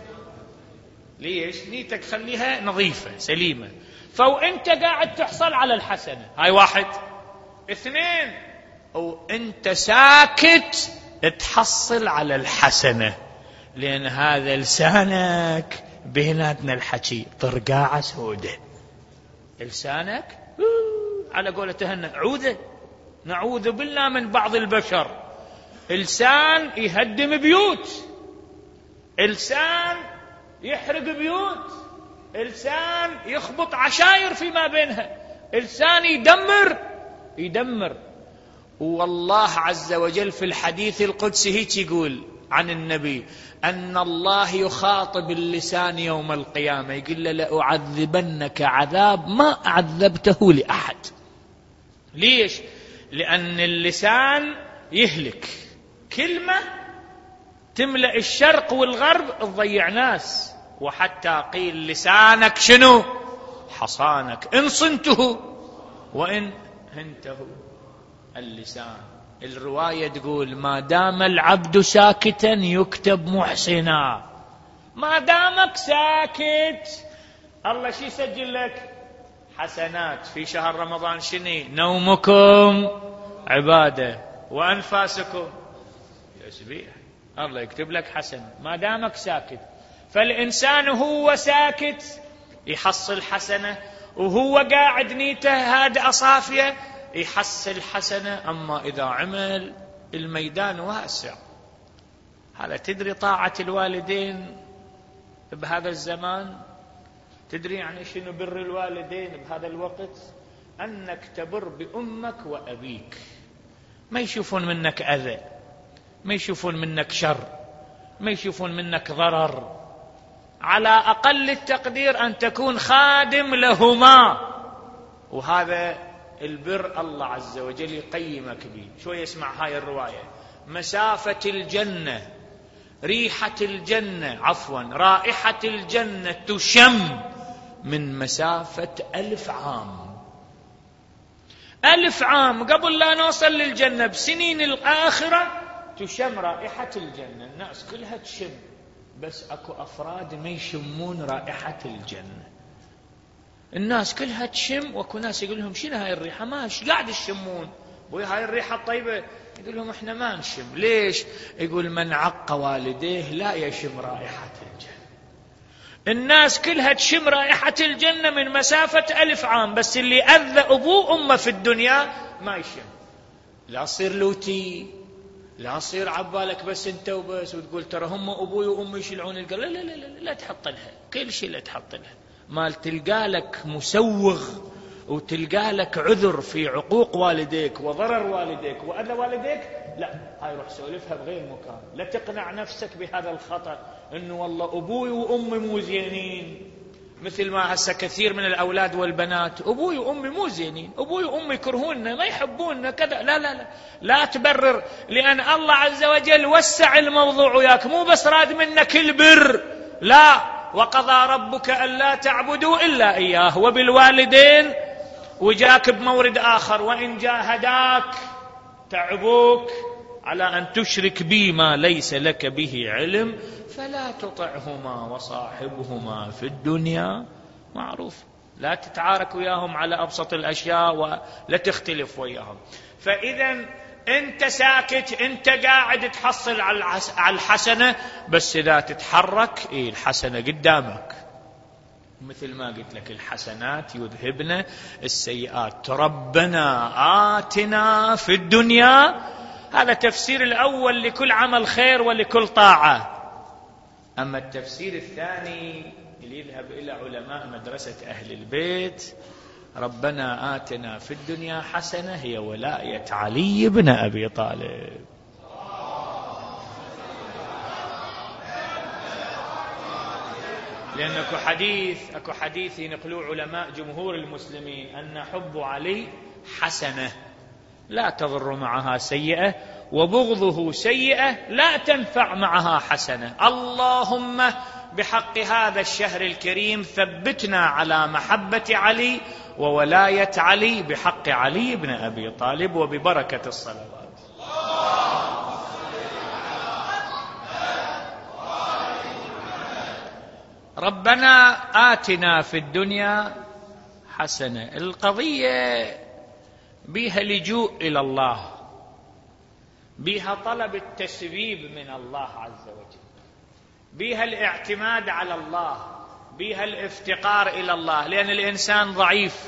ليش؟ نيتك خليها نظيفة سليمة. فوانت قاعد تحصل على الحسنة، هاي واحد. اثنين، وانت ساكت تحصل على الحسنة، لأن هذا لسانك بيناتنا الحكي طرقاعة سودة. لسانك على قولة تهنى عودة، نعوذ بالله من بعض البشر. لسان يهدم بيوت، لسان يحرق بيوت، لسان يخبط عشائر فيما بينها، لسان يدمر يدمر. والله عز وجل في الحديث القدسي هيك يقول عن النبي أن الله يخاطب اللسان يوم القيامة، يقول له لأعذبنك عذاب ما أعذبته لأحد. ليش؟ لأن اللسان يهلك، كلمة تملأ الشرق والغرب تضيع ناس. وحتى قيل لسانك شنو؟ حصانك، إن صنته وإن هنته. اللسان، الرواية تقول ما دام العبد ساكتا يكتب محسنا. ما دامك ساكت الله شي يسجل لك؟ حسنات. في شهر رمضان شني؟ نومكم عبادة وأنفاسكم تسبيح، الله يكتب لك حسنة ما دامك ساكت. فالإنسان هو ساكت يحصل حسنة، وهو قاعد نيته هادئة صافية يحصل حسنة. أما إذا عمل الميدان واسع. هذا تدري طاعة الوالدين بهذا الزمان؟ تدري يعني شنو بر الوالدين بهذا الوقت؟ أنك تبر بأمك وأبيك، ما يشوفون منك أذى، ما يشوفون منك شر، ما يشوفون منك ضرر. على أقل التقدير أن تكون خادم لهما. وهذا البر الله عز وجل يقيمك به. شو يسمع هاي الرواية؟ مسافة الجنة، ريحة الجنة، عفوا رائحة الجنة تشم من مسافة ألف عام. ألف عام قبل لا نوصل للجنة بسنين الآخرة تشم رائحة الجنة. الناس كلها تشم، بس أكو أفراد ما يشمون رائحة الجنة. الناس كلها تشم، وأكو ناس يقول لهم شنو هاي الريحة؟ ما قاعد يشمون، وهي هاي الريحة الطيبة. يقول لهم احنا ما نشم. ليش؟ يقول من عق والديه لا يشم رائحة الجنة. الناس كلها تشم رائحة الجنة من مسافة ألف عام، بس اللي أذى أبوه أمه في الدنيا ما يشم. لا صير لوتي، لا صير عبالك بس انت وبس وتقول ترى هم أبوي وأمي يشيلون القلب. لا لا لا لا, لا تحط لها كل شيء، لا تحط لها مال تلقى لك مسوغ وتلقى لك عذر في عقوق والديك وضرر والديك وأذى والديك. لا، هاي روح سولفها بغير مكان. لا تقنع نفسك بهذا الخطأ انه والله ابوي وامي مو زينين، مثل ما هسه كثير من الاولاد والبنات ابوي وامي مو زينين، ابوي وامي يكرهوننا ما يحبوننا كذا. لا لا لا لا تبرر، لان الله عز وجل وسع الموضوع وياك، مو بس راد منك البر، لا، وقضى ربك الا تعبدوا الا اياه وبالوالدين، وجاك بمورد اخر وان جاهداك تعبوك على أن تشرك بي ما ليس لك به علم فلا تطعهما وصاحبهما في الدنيا معروف. لا تتعارك وياهم على أبسط الأشياء ولا تختلف وياهم. فإذا أنت ساكت، أنت قاعد تحصل على الحسنة، بس إذا تتحرك إيه الحسنة قدامك. مثل ما قلت لك الحسنات يذهبن السيئات. ربنا آتنا في الدنيا، هذا تفسير الأول لكل عمل خير ولكل طاعة. أما التفسير الثاني اللي يذهب إلى علماء مدرسة أهل البيت، ربنا آتنا في الدنيا حسنة، هي ولاية علي بن أبي طالب. لأن أكو حديث أكو حديث ينقلوه علماء جمهور المسلمين أن حب علي حسنة لا تضر معها سيئة، وبغضه سيئة لا تنفع معها حسنة. اللهم بحق هذا الشهر الكريم ثبتنا على محبة علي وولاية علي بحق علي بن أبي طالب وببركة الصلوات. ربنا آتنا في الدنيا حسنة. القضية بها لجوء إلى الله، بها طلب التسبيب من الله عز وجل، بها الاعتماد على الله، بها الافتقار إلى الله، لأن الإنسان ضعيف،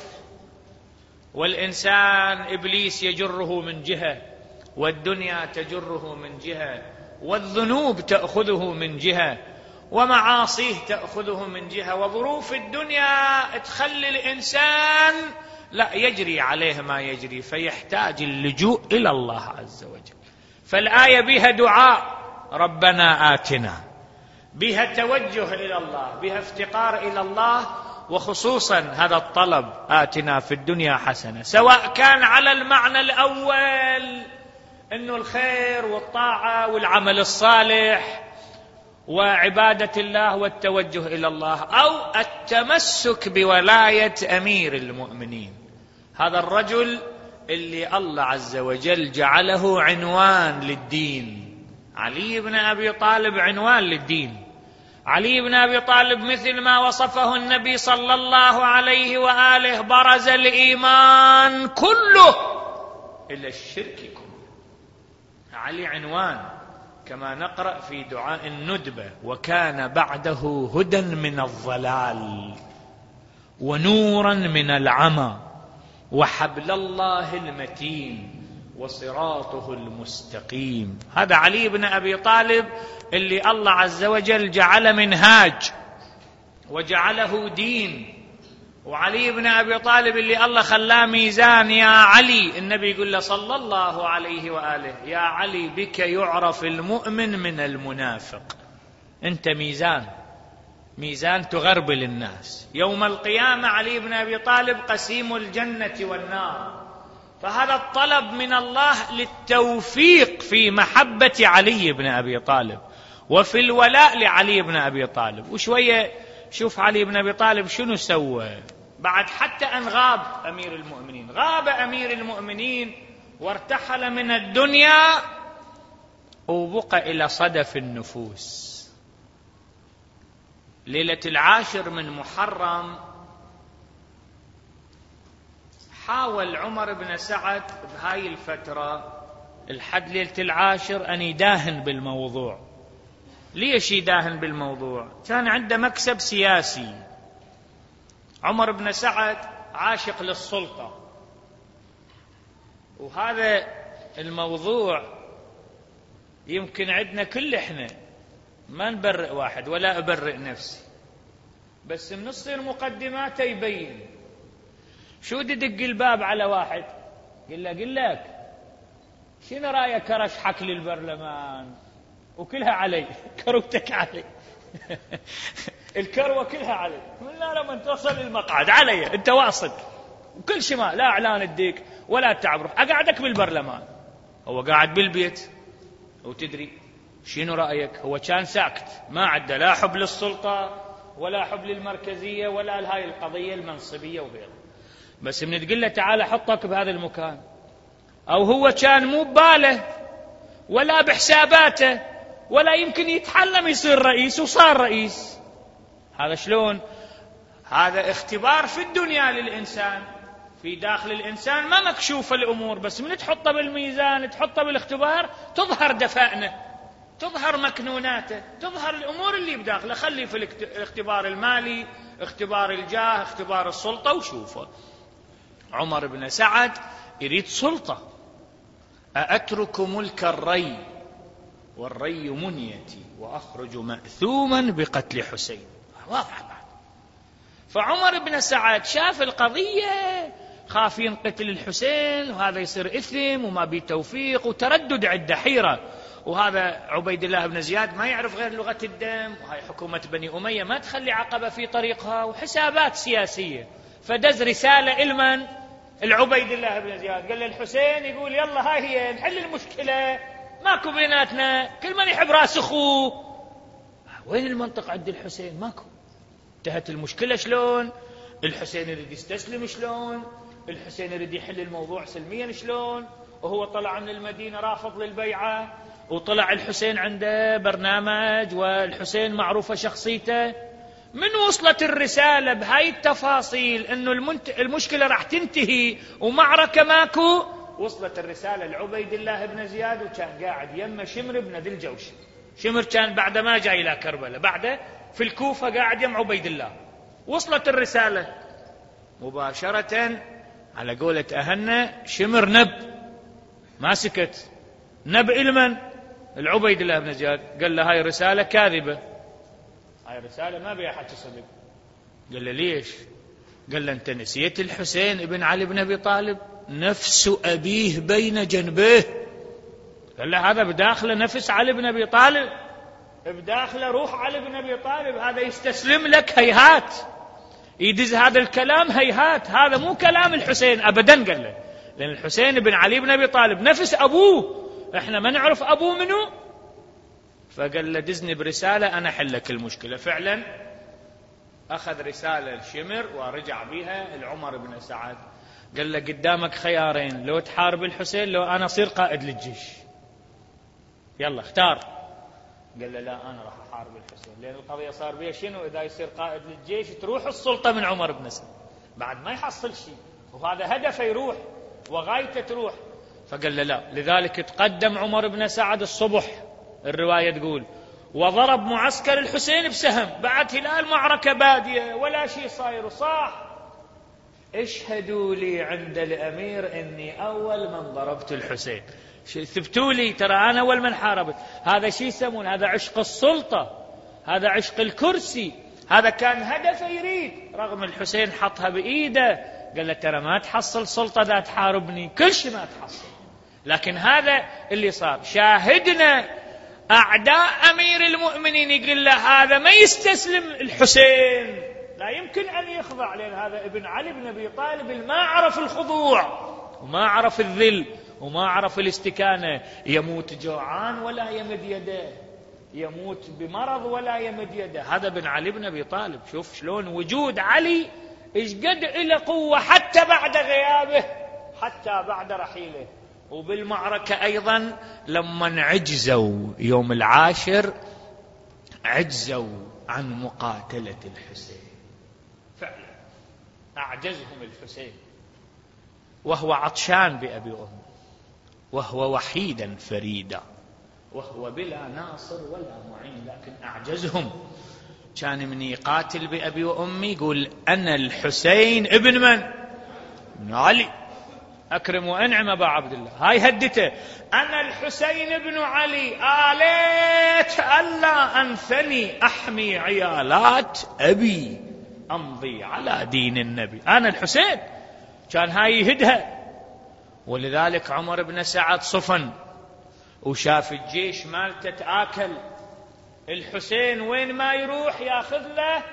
والإنسان إبليس يجره من جهة، والدنيا تجره من جهة، والذنوب تأخذه من جهة، ومعاصيه تأخذه من جهة، وظروف الدنيا تخلي الإنسان لا يجري عليه ما يجري، فيحتاج اللجوء إلى الله عز وجل. فالآية بها دعاء ربنا آتنا، بها توجه إلى الله، بها افتقار إلى الله، وخصوصا هذا الطلب آتنا في الدنيا حسنة، سواء كان على المعنى الأول أنه الخير والطاعة والعمل الصالح وعبادة الله والتوجه إلى الله، أو التمسك بولاية أمير المؤمنين، هذا الرجل اللي الله عز وجل جعله عنوان للدين. علي بن أبي طالب عنوان للدين. علي بن أبي طالب مثل ما وصفه النبي صلى الله عليه وآله برز الإيمان كله إلا الشرك كله. علي عنوان، كما نقرأ في دعاء الندبة: وكان بعده هدى من الضلال ونورا من العمى وحبل الله المتين وصراطه المستقيم. هذا علي بن أبي طالب اللي الله عز وجل جعل منهاج وجعله دين. وعلي بن أبي طالب اللي الله خلاه ميزان. يا علي، النبي يقول له صلى الله عليه وآله: يا علي بك يعرف المؤمن من المنافق. أنت ميزان، ميزان تغربل الناس. يوم القيامة علي بن أبي طالب قسيم الجنة والنار. فهذا الطلب من الله للتوفيق في محبة علي بن أبي طالب وفي الولاء لعلي بن أبي طالب. وشوية شوف علي بن أبي طالب شنو سوى بعد حتى أن غاب أمير المؤمنين. غاب أمير المؤمنين وارتحل من الدنيا وبقى إلى صدف النفوس. ليلة العاشر من محرم حاول عمر بن سعد بهاي الفترة الحد ليلة العاشر أن يداهن بالموضوع. ليش يداهن بالموضوع؟ كان عنده مكسب سياسي. عمر بن سعد عاشق للسلطة، وهذا الموضوع يمكن عندنا كل احنا ما نبرئ واحد ولا أبرئ نفسي، بس من نصير مقدماته يبين. شو تدق الباب على واحد قل له قل لك شنو رأيك أرشحك للبرلمان؟ وكلها علي، كروتك علي. الكروة كلها علي. من لا لما توصل المقعد علي انت واصل وكل شيء، ما لا اعلان الديك ولا تعب، روح اقعدك بالبرلمان. هو قاعد بالبيت وتدري شنو رأيك؟ هو كان ساكت، ما عنده لا حب للسلطة ولا حب للمركزية ولا لهاي القضية المنصبية وغيرها. بس من تقول له تعال حطك بهذا المكان، او هو كان مو بباله ولا بحساباته ولا يمكن يتحلم يصير رئيس وصار رئيس. هذا شلون؟ هذا اختبار في الدنيا للإنسان. في داخل الإنسان ما مكشوف الأمور، بس من تحطه بالميزان تحطه بالاختبار تظهر دفائنه، تظهر مكنوناته، تظهر الأمور اللي بداخله. خلي في الاختبار المالي، اختبار الجاه، اختبار السلطة، وشوفه. عمر بن سعد يريد سلطة. أأترك ملك الري والري منيتي وأخرج مأثوما بقتل حسين. واضح بعد. فعمر بن سعد شاف القضية، خاف ينقتل الحسين وهذا يصير إثم وما بيه توفيق، وتردد عدة حيرة. وهذا عبيد الله بن زياد ما يعرف غير لغة الدم، وهي حكومة بني أمية ما تخلي عقبة في طريقها، وحسابات سياسية. فدز رسالة إلمن؟ العبيد الله بن زياد. قال للحسين يقول يلا هاي هي نحل المشكلة، ماكو بيناتنا، كل من يحب راس أخوه. وين المنطق عند الحسين؟ ماكو. انتهت المشكلة شلون؟ الحسين يريد يستسلم شلون؟ الحسين يريد يحل الموضوع سلميا شلون؟ وهو طلع من المدينة رافض للبيعة، وطلع الحسين عنده برنامج، والحسين معروفة شخصيته. من وصلت الرسالة بهاي التفاصيل انه المشكلة راح تنتهي ومعركة ماكو، وصلت الرسالة لعبيد الله بن زياد، وكان قاعد يم شمر بن ذي الجوش. شمر كان بعد ما جاي إلى كربلاء، بعده في الكوفة قاعد يم عبيد الله. وصلت الرسالة مباشرة على قولة أهلنا، شمر نب ما سكت، نب إلمن العبيد الله بن زياد، قال له هاي رسالة كاذبة، هاي رسالة ما بيها حكي صدق. قال له ليش؟ قال له أنت نسيت الحسين ابن علي بن أبي طالب نفس أبيه بين جنبيه. قال له هذا بداخله نفس علي بن أبي طالب، بداخله روح علي بن أبي طالب، هذا يستسلم لك هيهات، يدز هذا الكلام هيهات، هذا مو كلام الحسين أبدا. قال له لأن الحسين بن علي بن أبي طالب نفس أبوه، إحنا ما نعرف أبوه منه. فقال له دزني برسالة أنا حلك المشكلة. فعلا أخذ رسالة الشمر ورجع بها العمر بن سعد، قال له قدامك خيارين، لو تحارب الحسين لو أنا أصير قائد للجيش، يلا اختار. قال له لا أنا راح أحارب الحسين، لأن القضية صار بيها شنو؟ إذا يصير قائد للجيش تروح السلطة من عمر بن سعد، بعد ما يحصل شيء، وهذا هدفه يروح وغايته تروح. فقال له لا. لذلك تقدم عمر بن سعد الصبح، الرواية تقول، وضرب معسكر الحسين بسهم، بعد هلال معركة بادية ولا شيء صاير، وصاح اشهدوا لي عند الأمير إني أول من ضربت الحسين، ثبتوا لي ترى أنا أول من حاربت. هذا شيء يسمون هذا عشق السلطة، هذا عشق الكرسي، هذا كان هدفه يريد، رغم الحسين حطها بإيده، قال له ترى ما تحصل سلطة ذا تحاربني، كل شيء ما تحصل. لكن هذا اللي صار. شاهدنا أعداء أمير المؤمنين يقول له هذا ما يستسلم، الحسين لا يمكن أن يخضع، لأن هذا ابن علي بن أبي طالب ما عرف الخضوع وما عرف الذل وما عرف الاستكانة، يموت جوعان ولا يمد يده، يموت بمرض ولا يمد يده. هذا ابن علي بن أبي طالب. شوف شلون وجود علي إيش قد إلى قوة حتى بعد غيابه، حتى بعد رحيله. وبالمعركة أيضا لما عجزوا يوم العاشر، عجزوا عن مقاتلة الحسين، فعلا أعجزهم الحسين، وهو عطشان بأبي أمه، وهو وحيدا فريدا، وهو بلا ناصر ولا معين، لكن أعجزهم. كان من يقاتل بأبي وأمي يقول أنا الحسين ابن من؟ ابن علي، أكرم وأنعم أبا عبد الله، هاي هدته، أنا الحسين ابن علي، آليت ألا أنثني أحمي عيالات أبي أمضي على دين النبي. أنا الحسين، كان هاي يهدها. ولذلك عمر بن سعد صفن وشاف الجيش مالته تآكل، الحسين وين ما يروح ياخذ له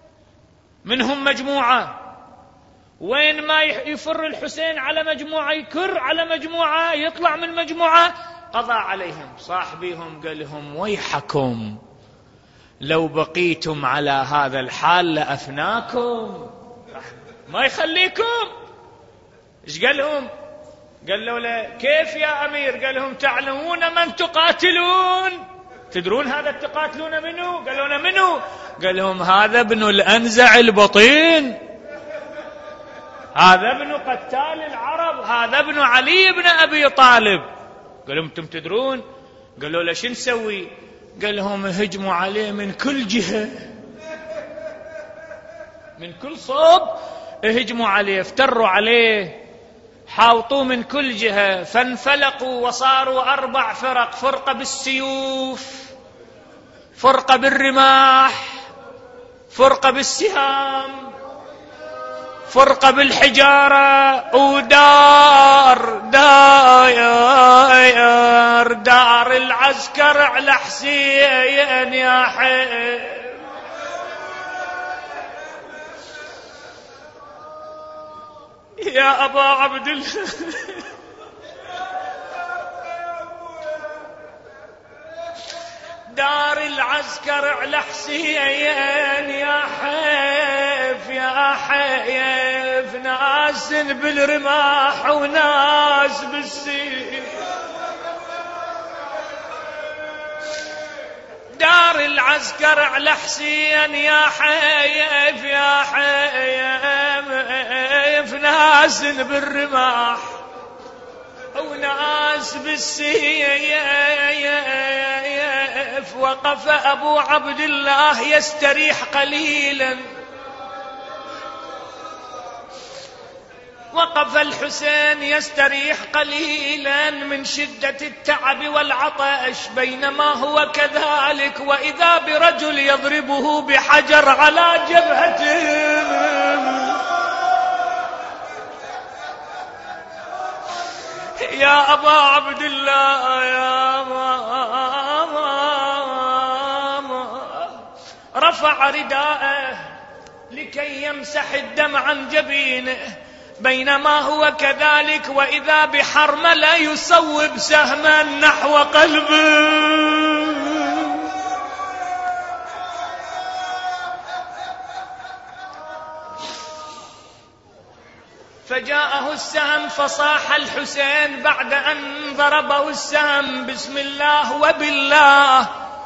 منهم مجموعة، وين ما يفر الحسين على مجموعة يكر على مجموعة، يطلع من مجموعة قضى عليهم. صاحبيهم قال لهم ويحكم لو بقيتم على هذا الحال لأفناكم، ما يخليكم. ايش قال لهم؟ قال له كيف يا أمير؟ قال لهم تعلمون من تقاتلون؟ تدرون هذا تقاتلون منه؟ قالوا لنا منه؟ قال لهم هذا ابن الأنزع البطين، هذا ابن قتال العرب، هذا ابن علي بن أبي طالب. قال لهم انتم تدرون؟ قالوا له شو نسوي؟ قال لهم هجموا عليه من كل جهة، من كل صوب هجموا عليه، افتروا عليه، حاوطوه من كل جهة، فانفلقوا وصاروا أربع فرق، فرقة بالسيوف، فرقة بالرماح، فرقة بالسهام، فرقة بالحجارة، ودار داير دار العسكر على حسين يا حي. يا أبا عبد الله دار العسكر على حسين يا حيف يا حيف، ناس بالرماح وناس بالسيف. دار العسكر على حسين يا حيف يا حيف، ناس بالرماح وناس بالسيف. وقف أبو عبد الله يستريح قليلا، وقف الحسين يستريح قليلا من شدة التعب والعطش. بينما هو كذلك وإذا برجل يضربه بحجر على جبهته. يا أبا عبد الله يا ماما، رفع رداءه لكي يمسح الدم عن جبينه. بينما هو كذلك وإذا بحرملة يصوب سهما نحو قلبه. فجاءه السهم فصاح الحسين بعد أن ضربه السهم: بسم الله وبالله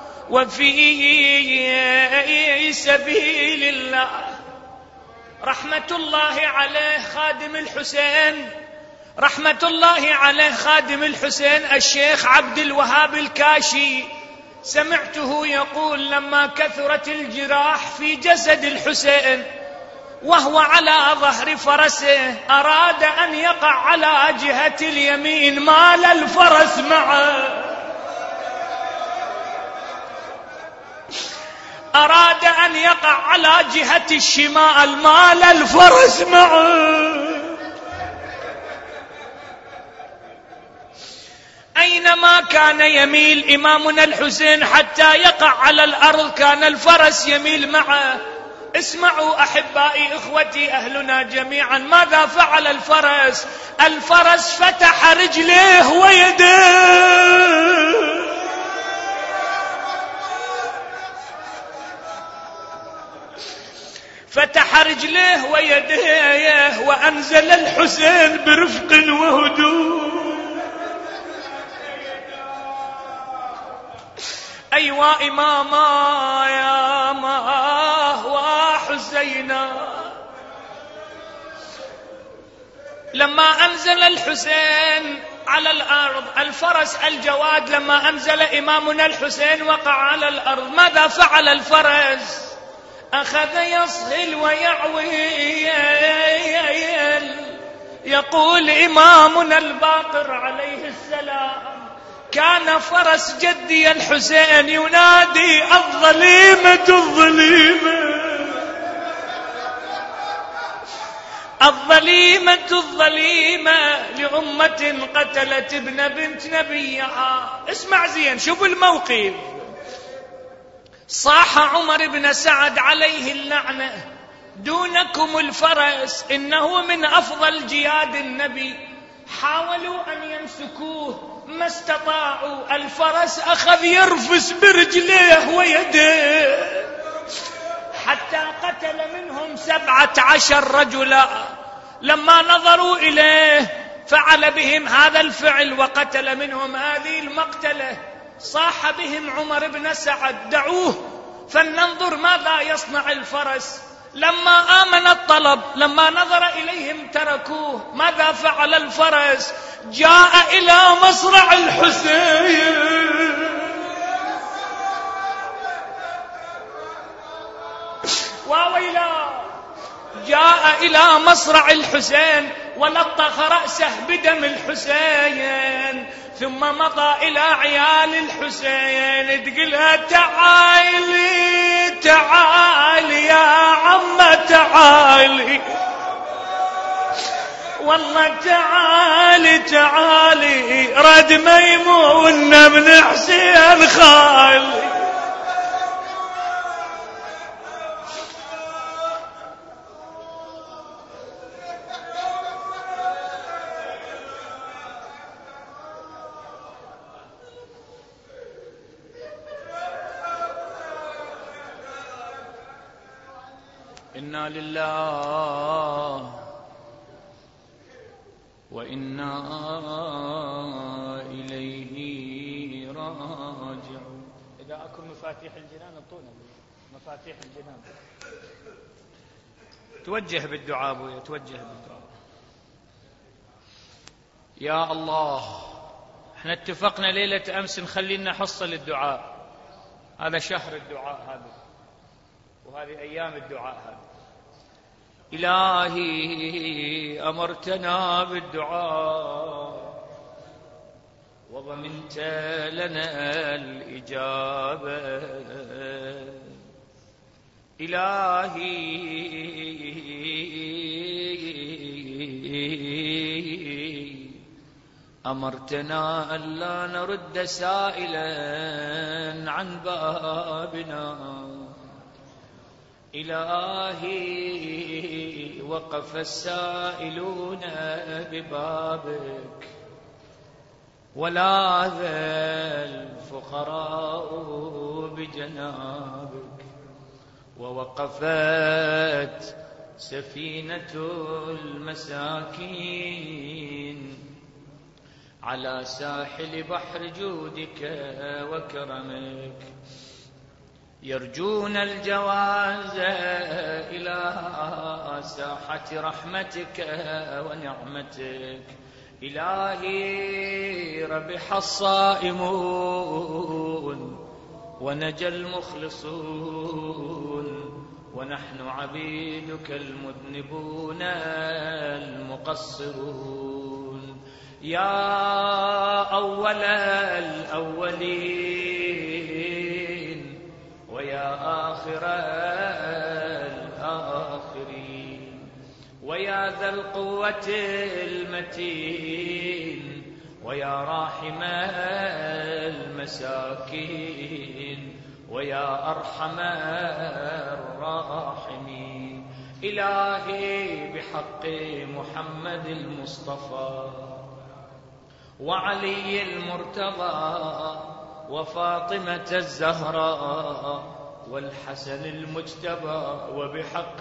وفي سبيل الله. رحمة الله عليه خادم الحسين، رحمة الله عليه خادم الحسين الشيخ عبد الوهاب الكاشي، سمعته يقول لما كثرت الجراح في جسد الحسين وهو على ظهر فرسه أراد أن يقع على جهة اليمين، مال الفرس معه. أراد أن يقع على جهة الشمال، مال الفرس معه. أينما كان يميل إمامنا الحسين حتى يقع على الأرض كان الفرس يميل معه. اسمعوا أحبائي إخوتي أهلنا جميعا ماذا فعل الفرس. الفرس فتح رجليه ويديه، فتح رجليه ويديه وأنزل الحسين برفق وهدوء. أيوا إماما يا ماه وحسينا. لما أنزل الحسين على الأرض الفرس الجواد، لما أنزل إمامنا الحسين وقع على الأرض، ماذا فعل الفرس؟ أخذ يصهل ويعوي. يقول إمامنا الباقر عليه السلام: كان فرس جدي الحسين ينادي: الظليمة الظليمة الظليمة الظليمة لأمة قتلت ابن بنت نبيها. اسمع زين، شوف الموقف. صاح عمر بن سعد عليه اللعنة: دونكم الفرس، إنه من أفضل جياد النبي. حاولوا أن يمسكوه ما استطاعوا. الفرس أخذ يرفس برجليه ويديه حتى قتل منهم سبعة عشر رجلا. لما نظروا إليه فعل بهم هذا الفعل وقتل منهم هذه المقتلة. صاح بهم عمر بن سعد: دعوه فلننظر ماذا يصنع الفرس. لما آمن الطلب، لما نظر إليهم تركوه. ماذا فعل الفرس؟ جاء إلى مصرع الحسين وويلا، جاء إلى مصرع الحسين ولطخ رأسه بدم الحسين، ثم مضى إلى عيال الحسين تقلها: تعالي تعالي يا عم تعالي، والله تعالي تعالي، رد ميمون بن حسين خالي. إنا لله وإنا إليه راجعون. إذا أكو مفاتيح الجنان انطونا مفاتيح الجنان. توجه بالدعاء أبويا، توجه بالدعاء. يا الله، احنا اتفقنا ليلة أمس نخلي لنا حصة للدعاء، هذا شهر الدعاء هذا، وهذه أيام الدعاء هذا. إلهي أمرتنا بالدعاء وضمنت لنا الإجابة. إلهي أمرتنا ألا نرد سائلا عن بابنا. إلهي وقف السائلون ببابك ولاذ الفقراء بجنابك، ووقفت سفينة المساكين على ساحل بحر جودك وكرمك، يرجون الجواز إلى ساحة رحمتك ونعمتك. إلهي ربح الصائمون ونجى المخلصون، ونحن عبيدك المذنبون المقصرون. يا أول الأولين ويا آخر الآخرين، ويا ذا القوة المتين، ويا راحم المساكين، ويا أرحم الراحمين. إلهي بحق محمد المصطفى وعلي المرتضى وفاطمة الزهراء والحسن المجتبى، وبحق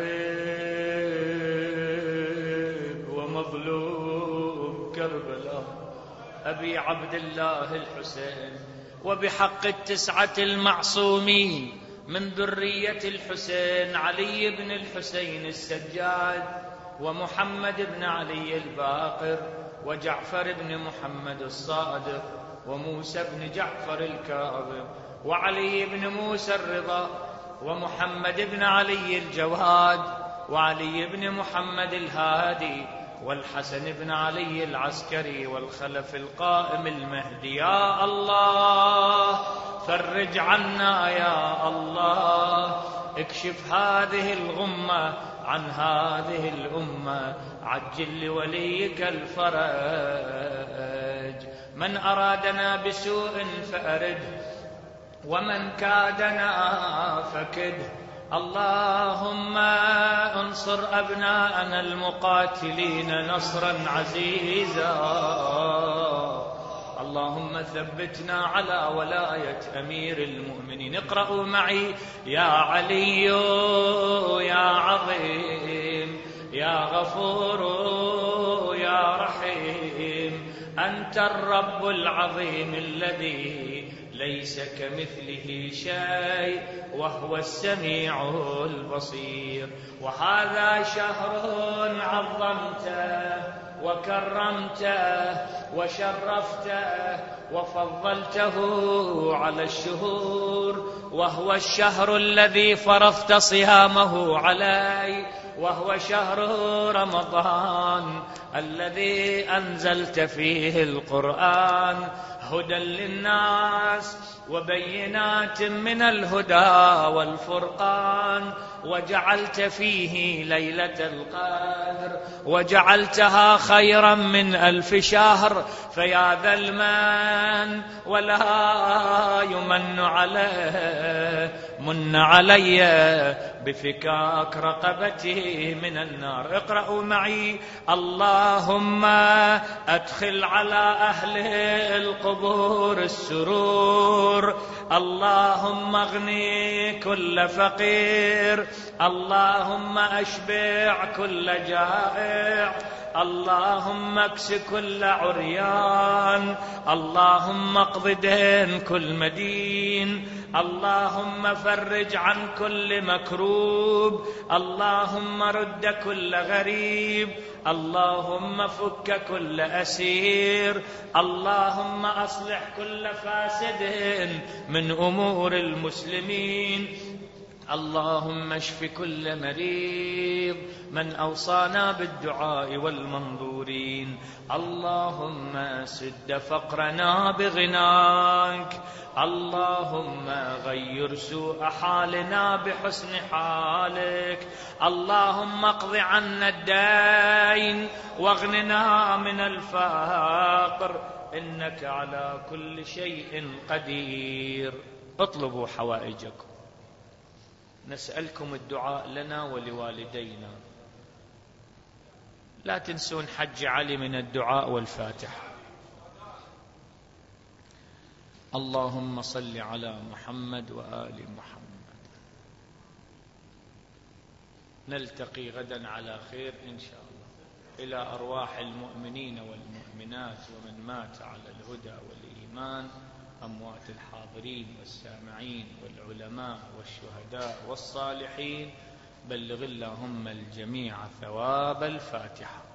غريب ومظلوم كربلاء أبي عبد الله الحسين، وبحق التسعة المعصومين من ذرية الحسين، علي بن الحسين السجاد، ومحمد بن علي الباقر، وجعفر بن محمد الصادق، وموسى بن جعفر الكاظم، وعلي بن موسى الرضا، ومحمد بن علي الجواد، وعلي بن محمد الهادي، والحسن بن علي العسكري، والخلف القائم المهدي. يا الله فرج عنا، يا الله اكشف هذه الغمة عن هذه الأمة، عجل لوليك الفرج. من أرادنا بسوء فأرده، ومن كادنا فكده. اللهم انصر أبناءنا المقاتلين نصرا عزيزا. اللهم ثبتنا على ولاية أمير المؤمنين. اقرأوا معي: يا علي يا عظيم يا غفور يا رحيم، أنت الرب العظيم الذي ليس كمثله شيء وهو السميع البصير. وهذا شهر عظمته وكرمته وشرفته وفضلته على الشهور، وهو الشهر الذي فرضت صيامه علي، وهو شهر رمضان الذي أنزلت فيه القرآن هدى للناس وبينات من الهدى والفرقان، وجعلت فيه ليلة القدر وجعلتها خيرا من ألف شهر. فيا ذا المن ولا يمن عليه، من علي بفكاك رقبتي من النار. اقرأوا معي: اللهم أدخل على أهل القبور السرور اللهم اغني كل فقير، اللهم اشبع كل جائع، اللهم اكس كل عريان، اللهم اقض دين كل مدين، اللهم فرج عن كل مكروب، اللهم رد كل غريب، اللهم فك كل أسير، اللهم أصلح كل فاسد من أمور المسلمين، اللهم اشف كل مريض من أوصانا بالدعاء والمنظورين، اللهم سد فقرنا بغناك، اللهم غير سوء حالنا بحسن حالك، اللهم اقض عنا الدين واغننا من الفقر، إنك على كل شيء قدير. اطلبوا حوائجكم. نسألكم الدعاء لنا ولوالدينا. لا تنسون حج علي من الدعاء والفاتحة. اللهم صل على محمد وآل محمد. نلتقي غدا على خير إن شاء الله. إلى أرواح المؤمنين والمؤمنات ومن مات على الهدى والإيمان، أموات الحاضرين والسامعين والعلماء والشهداء والصالحين، بلغ اللهم الجميع ثواب الفاتحة.